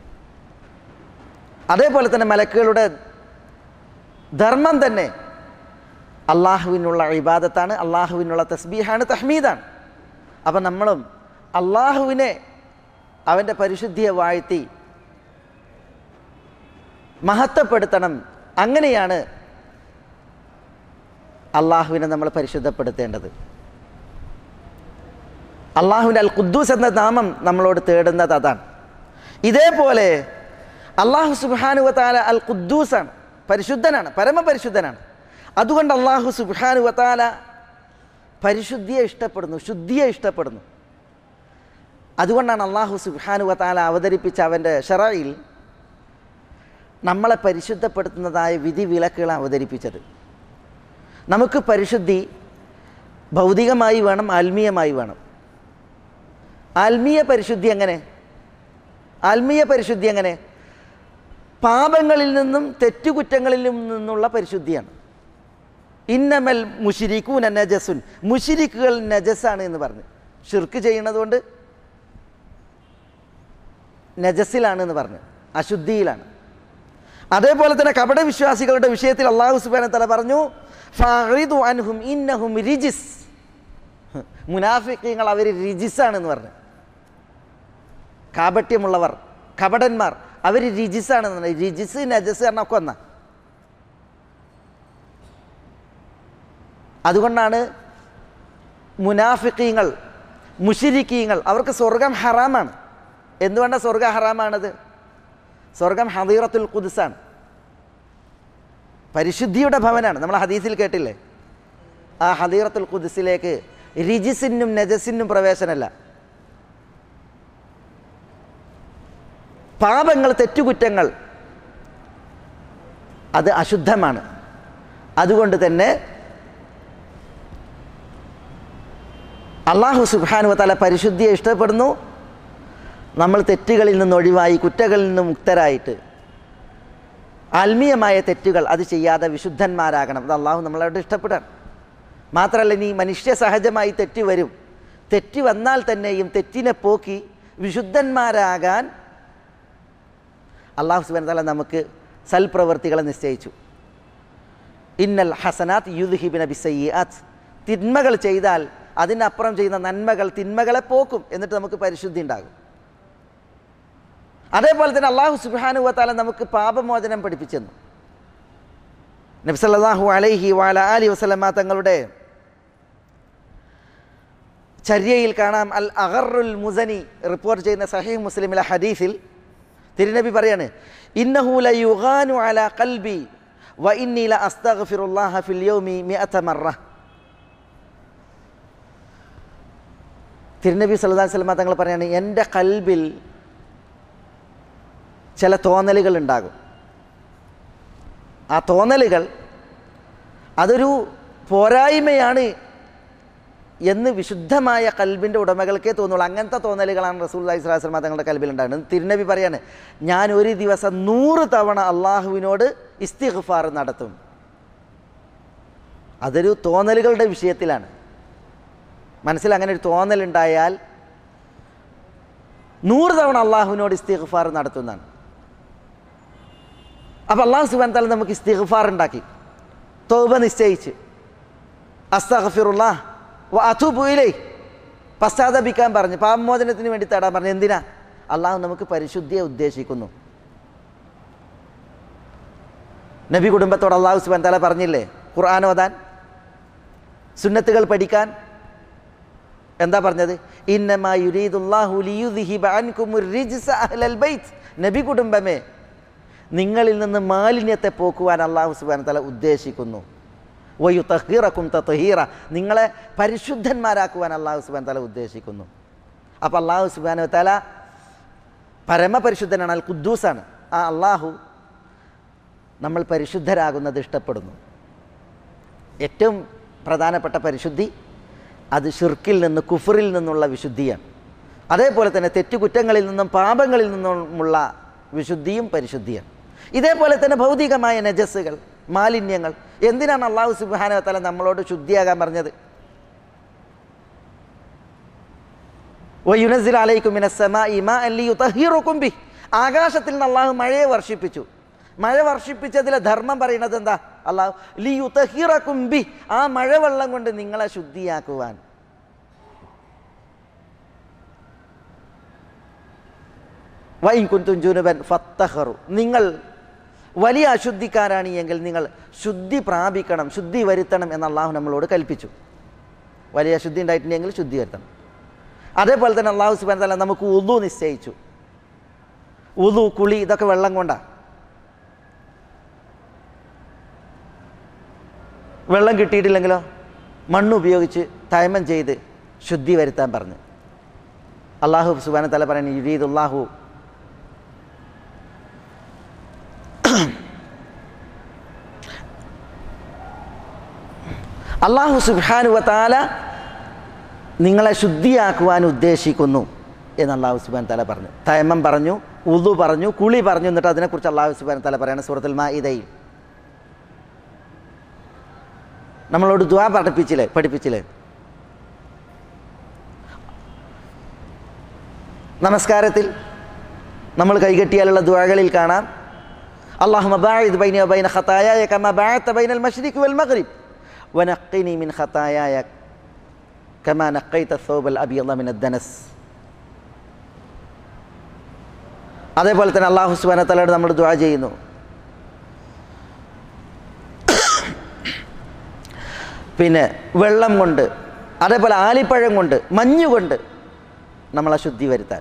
അതേപോലെ തന്നെ മലക്കുകളുടെ ധർമ്മം തന്നെ അള്ളാഹുവിനുള്ള ഇബാദത്താണ്, അള്ളാഹുവിനുള്ള തസ്ബീഹാണ്, തഹ്മീദാണ്. അപ്പം നമ്മളും അള്ളാഹുവിനെ അവൻ്റെ പരിശുദ്ധിയെ വാഴ്ത്തി മഹത്വപ്പെടുത്തണം. അങ്ങനെയാണ് അള്ളാഹുവിനെ നമ്മൾ പരിശുദ്ധപ്പെടുത്തേണ്ടത്. അള്ളാഹുവിൻ്റെ അൽ ഖുദ്ദൂസ് എന്ന നാമം നമ്മളോട് തേടുന്നത് അതാണ്. ഇതേപോലെ അള്ളാഹു സുബ്ഹാനഹു വ തആല അൽ ഖുദ്ദൂസാണ്, പരിശുദ്ധനാണ്, പരമപരിശുദ്ധനാണ്. അതുകൊണ്ട് അള്ളാഹു സുബ്ഹാനഹു വ തആല പരിശുദ്ധിയെ ഇഷ്ടപ്പെടുന്നു, ശുദ്ധിയെ ഇഷ്ടപ്പെടുന്നു. അതുകൊണ്ടാണ് അള്ളാഹു സുബ്ഹാനഹു വ തആല അവതരിപ്പിച്ച അവൻ്റെ ശറഇൽ നമ്മളെ പരിശുദ്ധപ്പെടുത്തുന്നതായ വിധി വിലക്കുകൾ അവതരിപ്പിച്ചത്. നമുക്ക് പരിശുദ്ധി ഭൗതികമായി വേണം, ആത്മീയമായി വേണം. ആത്മീയ പരിശുദ്ധി എങ്ങനെ? ആത്മീയ പരിശുദ്ധി എങ്ങനെ? പാപങ്ങളിൽ നിന്നും തെറ്റുകുറ്റങ്ങളിൽ നിന്നുള്ള പരിശുദ്ധിയാണ്. ഇന്നമൽ മുശ്രികൂന നജസുൻ, മുശ്രിക്കുകൾ നജസാണ് എന്ന് പറഞ്ഞു. ഷിർക്ക് ചെയ്യുന്നത് കൊണ്ട് നജസിലാണ് എന്ന് പറഞ്ഞു, അശുദ്ധിയിലാണ്. അതേപോലെ തന്നെ കപട വിശ്വാസികളുടെ വിഷയത്തിൽ അല്ലാഹു സുബ്ഹാനഹു വ തആല പറഞ്ഞു ഫഅറിദു അൻഹും ഇന്നഹും റിജിസ്, മുനാഫിഖീങ്ങൾ അവർ റിജിസാണെന്ന് പറഞ്ഞു. കാപട്യമുള്ളവർ, കപടന്മാർ, അവർ റിജിസാണെന്ന് പറഞ്ഞു. റിജിസ് നജസ് പറഞ്ഞൊക്കെ ഒന്നാ. അതുകൊണ്ടാണ് മുനാഫിഖീങ്ങൾ, മുശ്രിക്കീങ്ങൾ അവർക്ക് സ്വർഗം ഹറാമാണ്. എന്തുകൊണ്ടാണ് സ്വർഗം ഹറാമാണത്? സ്വർഗം ഹദീറത്തുൽ ഖുദ്സാണ്, പരിശുദ്ധിയുടെ ഭവനാണ്. നമ്മൾ ഹദീസിൽ കേട്ടില്ലേ, ആ ഹദീറത്തുൽ ഖുദ്സിലേക്ക് റിജിസിനും നജസിനും പ്രവേശനമല്ല. പാപങ്ങൾ, തെറ്റുകുറ്റങ്ങൾ അത് അശുദ്ധമാണ്. അതുകൊണ്ട് തന്നെ അല്ലാഹു സുബ്ഹാനഹു വ തആല പരിശുദ്ധിയെ ഇഷ്ടപ്പെടുന്നു. നമ്മൾ തെറ്റുകളിൽ നിന്ന് ഒഴിവായി കുറ്റങ്ങളിൽ നിന്ന് മുക്തരായിട്ട് ആത്മീയമായ തെറ്റുകൾ അത് ചെയ്യാതെ വിശുദ്ധന്മാരാകണം. അത് അള്ളാഹു നമ്മളോട് ഇഷ്ടപ്പെടാൻ. മാത്രമല്ല, ഇനി മനുഷ്യ സഹജമായി തെറ്റ് വരും. തെറ്റ് വന്നാൽ തന്നെയും തെറ്റിനെ പോക്കി വിശുദ്ധന്മാരാകാൻ അല്ലാഹു സുബ്ഹാനഹു വ തആല നമുക്ക് സൽപ്രവൃത്തികളെ നിശ്ചയിച്ചു. ഇന്നൽ ഹസനാത്ത് യുദ്ഹിബിന ബിസ്സയ്യിആത്ത്, തിന്മകൾ ചെയ്താൽ അതിനപ്പുറം ചെയ്യുന്ന നന്മകൾ തിന്മകളെ പോക്കും, എന്നിട്ട് നമുക്ക് പരിശുദ്ധി ഉണ്ടാകും. അതേപോലെ തന്നെ അല്ലാഹു സുബ്ഹാനഹു വ തആല നമുക്ക് പാപമോചനം പഠിപ്പിച്ചെന്നു. നബി സല്ലല്ലാഹു അലൈഹി വഅല ആലിഹി വസല്ലമ തങ്ങളുടെ ചര്യയിൽ കാണാം. അൽ അഗറുൽ മുസനി റിപ്പോർട്ട് ചെയ്യുന്ന സഹീഹ് മുസ്ലിമിലെ ഹദീസിൽ തിരുനബി പറയാണ്, ഇന്നഹു ലയുഗാനു അലാ ഖൽബി വ ഇന്നി ല അസ്തഗ്ഫിറുല്ലാഹ ഫിൽ യൗമി മിഅത മറ. തിരുനബി സല്ലല്ലാഹു അലൈഹി വസല്ലമ തങ്ങൾ പറയാണ്, എൻ്റെ ഖൽബിൽ ചില തോന്നലുകൾ ഉണ്ടാകും. ആ തോന്നലുകൾ അതൊരു പോരായ്മയാണ് എന്ന് വിശുദ്ധമായ കൽബിൻ്റെ ഉടമകൾക്കേ തോന്നുള്ളൂ. അങ്ങനത്തെ തോന്നലുകളാണ് റസൂലുള്ളാഹി സ്വല്ലല്ലാഹു അലൈഹി വസല്ലം തങ്ങളുടെ കൽബിൽ ഉണ്ടാകുന്നത്. തിരുനബി പറയാണ്, ഞാൻ ഒരു ദിവസം നൂറ് തവണ അള്ളാഹുവിനോട് ഇസ്തിഗ്ഫാർ നടത്തും. അതൊരു തോന്നലുകളുടെ വിഷയത്തിലാണ്. മനസ്സിൽ അങ്ങനെ ഒരു തോന്നലുണ്ടായാൽ നൂറ് തവണ അള്ളാഹുവിനോട് ഇസ്തിഗ്ഫാർ നടത്തുന്നതാണ്. അപ്പോൾ അല്ലാഹു സുബ്ഹാനഹു വ തആല നമുക്ക് ഇസ്തിഗ്ഫാർ ഉണ്ടാക്കി, തൗബ നിശ്ചയിച്ച് അസ്തഗ്ഫിറുല്ലാഹ് വ അതൂബു ഇലൈഹി, പശ്ചാത്തപിക്കാൻ പറഞ്ഞു, പാപമോചനത്തിന് വേണ്ടി തേടാൻ പറഞ്ഞു. എന്തിനാ? അള്ളാഹു നമുക്ക് പരിശുദ്ധിയെ ഉദ്ദേശിക്കുന്നു. നബി കുടുംബത്തോട് അല്ലാഹു സുബ്ഹാനഹു വ തആല പറഞ്ഞില്ലേ ഖുർആൻ ഓതാൻ, സുന്നത്തുകൾ പഠിക്കാൻ? എന്താ പറഞ്ഞത്? ഇന്നമാ യുരീദുല്ലാഹു ലിയുദ്ഹിബ അൻകുമുർ റിജ്സ അഹ്ലൽ ബൈത്ത്, നബി കുടുംബമേ നിങ്ങളിൽ നിന്ന് മാലിന്യത്തെ പോക്കുവാൻ അല്ലാഹു സുബ്ഹാനഹു വ തആല ഉദ്ദേശിക്കുന്നു. വയുതഹിറക്കും തത്ഹീറ, നിങ്ങളെ പരിശുദ്ധന്മാരാക്കുവാൻ അല്ലാഹു സുബ്ഹാനഹു വ തആല ഉദ്ദേശിക്കുന്നു. അപ്പോൾ അല്ലാഹു സുബ്ഹാനഹു വ തആല പരമപരിശുദ്ധനാണ്, അൽ ഖുദ്ദൂസാണ്. ആ അല്ലാഹു നമ്മൾ പരിശുദ്ധരാകുന്നത് ഇഷ്ടപ്പെടുന്നു. ഏറ്റവും പ്രധാനപ്പെട്ട പരിശുദ്ധി അത് ഷിർക്കിൽ നിന്ന്, കുഫറിൽ നിന്നുള്ള വിശുദ്ധിയാണ്. അതേപോലെ തന്നെ തെറ്റുകുറ്റങ്ങളിൽ നിന്നും പാപങ്ങളിൽ നിന്നുമുള്ള വിശുദ്ധിയും പരിശുദ്ധിയാണ്. ഇതേപോലെ തന്നെ ഭൗതികമായ നജസ്സുകൾ, മാലിന്യങ്ങൾ. എന്തിനാണ് അല്ലാഹു സുബ്ഹാനഹു വ തആല നമ്മളോട് ശുദ്ധിയാകാൻ പറഞ്ഞത്? വയുനസ്സിലു അലൈക്കും മിനസ് സമാഇ മാഅൻ ലിയുതഹിറകും ബിഹി, ആകാശത്തിൽ നിന്ന് അല്ലാഹു മഴയെ വർഷിപ്പിച്ചു. മഴ വർഷിപ്പിച്ചതിലെ ധർമ്മം പറയുന്നത് എന്താ? അല്ലാഹു ലിയുതഹിറകും ബിഹി, ആ മഴവെള്ളം കൊണ്ട് നിങ്ങളെ ശുദ്ധിയാക്കുവാൻ. വഇൻ കുൻതും ജുനുബൻ ഫത്തഹറു, നിങ്ങൾ വലിയ അശുദ്ധിക്കാരാണ് എങ്കിൽ നിങ്ങൾ ശുദ്ധി പ്രാപിക്കണം, ശുദ്ധി വരുത്തണം എന്ന് അല്ലാഹു നമ്മളോട് കൽപ്പിച്ചു. വലിയ അശുദ്ധി ഉണ്ടായിട്ടുണ്ടെങ്കിൽ ശുദ്ധി വരുത്തണം. അതേപോലെ തന്നെ അല്ലാഹു സുബ്ഹാനഹു വ തആല നമുക്ക് വുളു നിശ്ചയിച്ചു. വുളു, കുളി, ഇതൊക്കെ വെള്ളം കൊണ്ടാണ്. വെള്ളം കിട്ടിയിട്ടില്ലെങ്കിലോ മണ്ണ് ഉപയോഗിച്ച് തയമം ചെയ്ത് ശുദ്ധി വരുത്താൻ പറഞ്ഞു. അല്ലാഹു സുബ്ഹാനഹു വ തആല പറയുന്നു, യുരീദുല്ലാഹു അല്ലാഹു സുബ്ഹാനഹു വ തആല നിങ്ങളെ ശുദ്ധിയാക്കുവാൻ ഉദ്ദേശിക്കുന്നു. എന്ന് അള്ളാഹു സുബ്ഹാനഹു തആല പറഞ്ഞു. തയമ്മം പറഞ്ഞു, ഉളു പറഞ്ഞു, കുളി പറഞ്ഞു. എന്നിട്ട് അതിനെക്കുറിച്ച് അള്ളാഹു സുബ്ഹാനഹു തആല പറയാണ് സൂറത്തുൽ മാഇദയിൽ. നമ്മളോട് ദുആ പഠിപ്പിച്ചില്ലേ പഠിപ്പിച്ചില്ലേ നമസ്കാരത്തിൽ നമ്മൾ കൈകെട്ടിയാലുള്ള ദുആകളിൽ കാണാം, അല്ലാഹുമ്മ ബാഇദ് ബൈനി വബൈന ഖതായായ കമാ ബഅഅത ബൈനൽ മശ്രിഖി വൽ മഗ്രിബ് വനഖ്നി മിൻ ഖതായായ കമാ നഖൈത അസ്സൗബൽ അബിയദ മിനദ് ദനസ്. അതേപോലെ തന്നെ അല്ലാഹു സുബ്ഹാനഹു തആലയോട് നമ്മൾ ദുആ ചെയ്യുന്നു, പിന്നെ വെള്ളം കൊണ്ട്, അതേപോലെ ആലിപ്പഴം കൊണ്ട്, മഞ്ഞുകൊണ്ട് നമ്മളെ ശുദ്ധി വരുത്താൻ.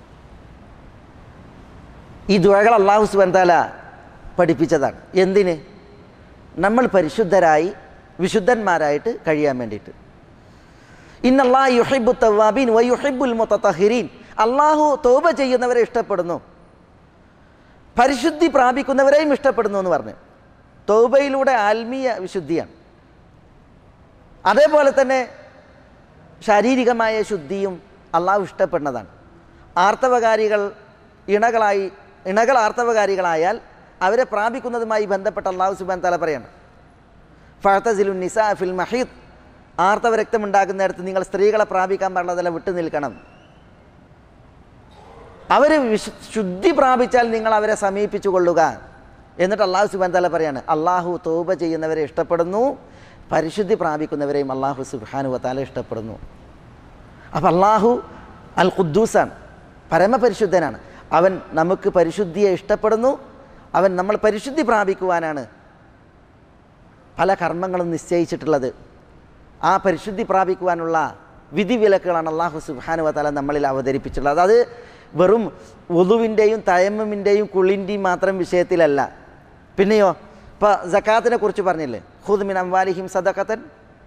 ഈ ദുആകൾ അല്ലാഹു സുബ്ഹാനഹു തആല പഠിപ്പിച്ചതാണ്. എന്തിന്? നമ്മൾ പരിശുദ്ധരായി വിശുദ്ധന്മാരായിട്ട് കഴിയാൻ വേണ്ടിയിട്ട്. ഇന്നല്ലാഹ യുഹിബ്ബു തവ്വാബീൻ വ യുഹിബ്ബുൽ മുതതഹിരീൻ. അള്ളാഹു തൗബ ചെയ്യുന്നവരെ ഇഷ്ടപ്പെടുന്നു, പരിശുദ്ധി പ്രാപിക്കുന്നവരെയും ഇഷ്ടപ്പെടുന്നു എന്ന് പറഞ്ഞു. തൗബയിലൂടെ ആത്മീയ വിശുദ്ധിയാണ്. അതേപോലെ തന്നെ ശാരീരികമായ ശുദ്ധിയും അള്ളാഹു ഇഷ്ടപ്പെടുന്നതാണ്. ആർത്തവകാരികൾ ഇണകളായി ഇണകൾ ആർത്തവകാരികളായാൽ അവരെ പ്രാപിക്കുന്നതുമായി ബന്ധപ്പെട്ട് അള്ളാഹു സുബ്ഹാനഹു തആല പറയാണ്, ഫഅ്തസിലുൻ നിസാ ഫിൽ മഹീദ്. ആർത്തവ രക്തമുണ്ടാകുന്നിടത്ത് നിങ്ങൾ സ്ത്രീകളെ പ്രാപിക്കാൻ പാടുള്ളതല്ല, വിട്ടു നിൽക്കണം. അവർ വിശു ശുദ്ധി പ്രാപിച്ചാൽ നിങ്ങൾ അവരെ സമീപിച്ചു കൊള്ളുക. എന്നിട്ട് അള്ളാഹു സുബ്ഹാനഹു തആല പറയാണ്, അള്ളാഹു തൗബ ചെയ്യുന്നവരെ ഇഷ്ടപ്പെടുന്നു, പരിശുദ്ധി പ്രാപിക്കുന്നവരെയും അള്ളാഹു സുബ്ഹാനഹു തആല ഇഷ്ടപ്പെടുന്നു. അപ്പം അള്ളാഹു അൽ ഖുദ്ദൂസാണ്, പരമപരിശുദ്ധനാണ്. അവൻ നമുക്ക് പരിശുദ്ധിയെ ഇഷ്ടപ്പെടുന്നു. അവൻ നമ്മൾ പരിശുദ്ധി പ്രാപിക്കുവാനാണ് പല കർമ്മങ്ങളും നിശ്ചയിച്ചിട്ടുള്ളത്. ആ പരിശുദ്ധി പ്രാപിക്കുവാനുള്ള വിധിവിലക്കുകളാണ് അള്ളാഹു സുബ്ഹാനഹു തആല നമ്മളിൽ അവതരിപ്പിച്ചിട്ടുള്ളത്. അത് വെറും വുളുവിൻ്റെയും തയമ്മുമിൻ്റെയും കുളിൻ്റെയും മാത്രം വിഷയത്തിലല്ല. പിന്നെയോ ഇപ്പോൾ സക്കാത്തിനെ കുറിച്ച് പറഞ്ഞില്ലേ, ഖുദ് മിൻ അംവാലിഹിം സദഖതൻ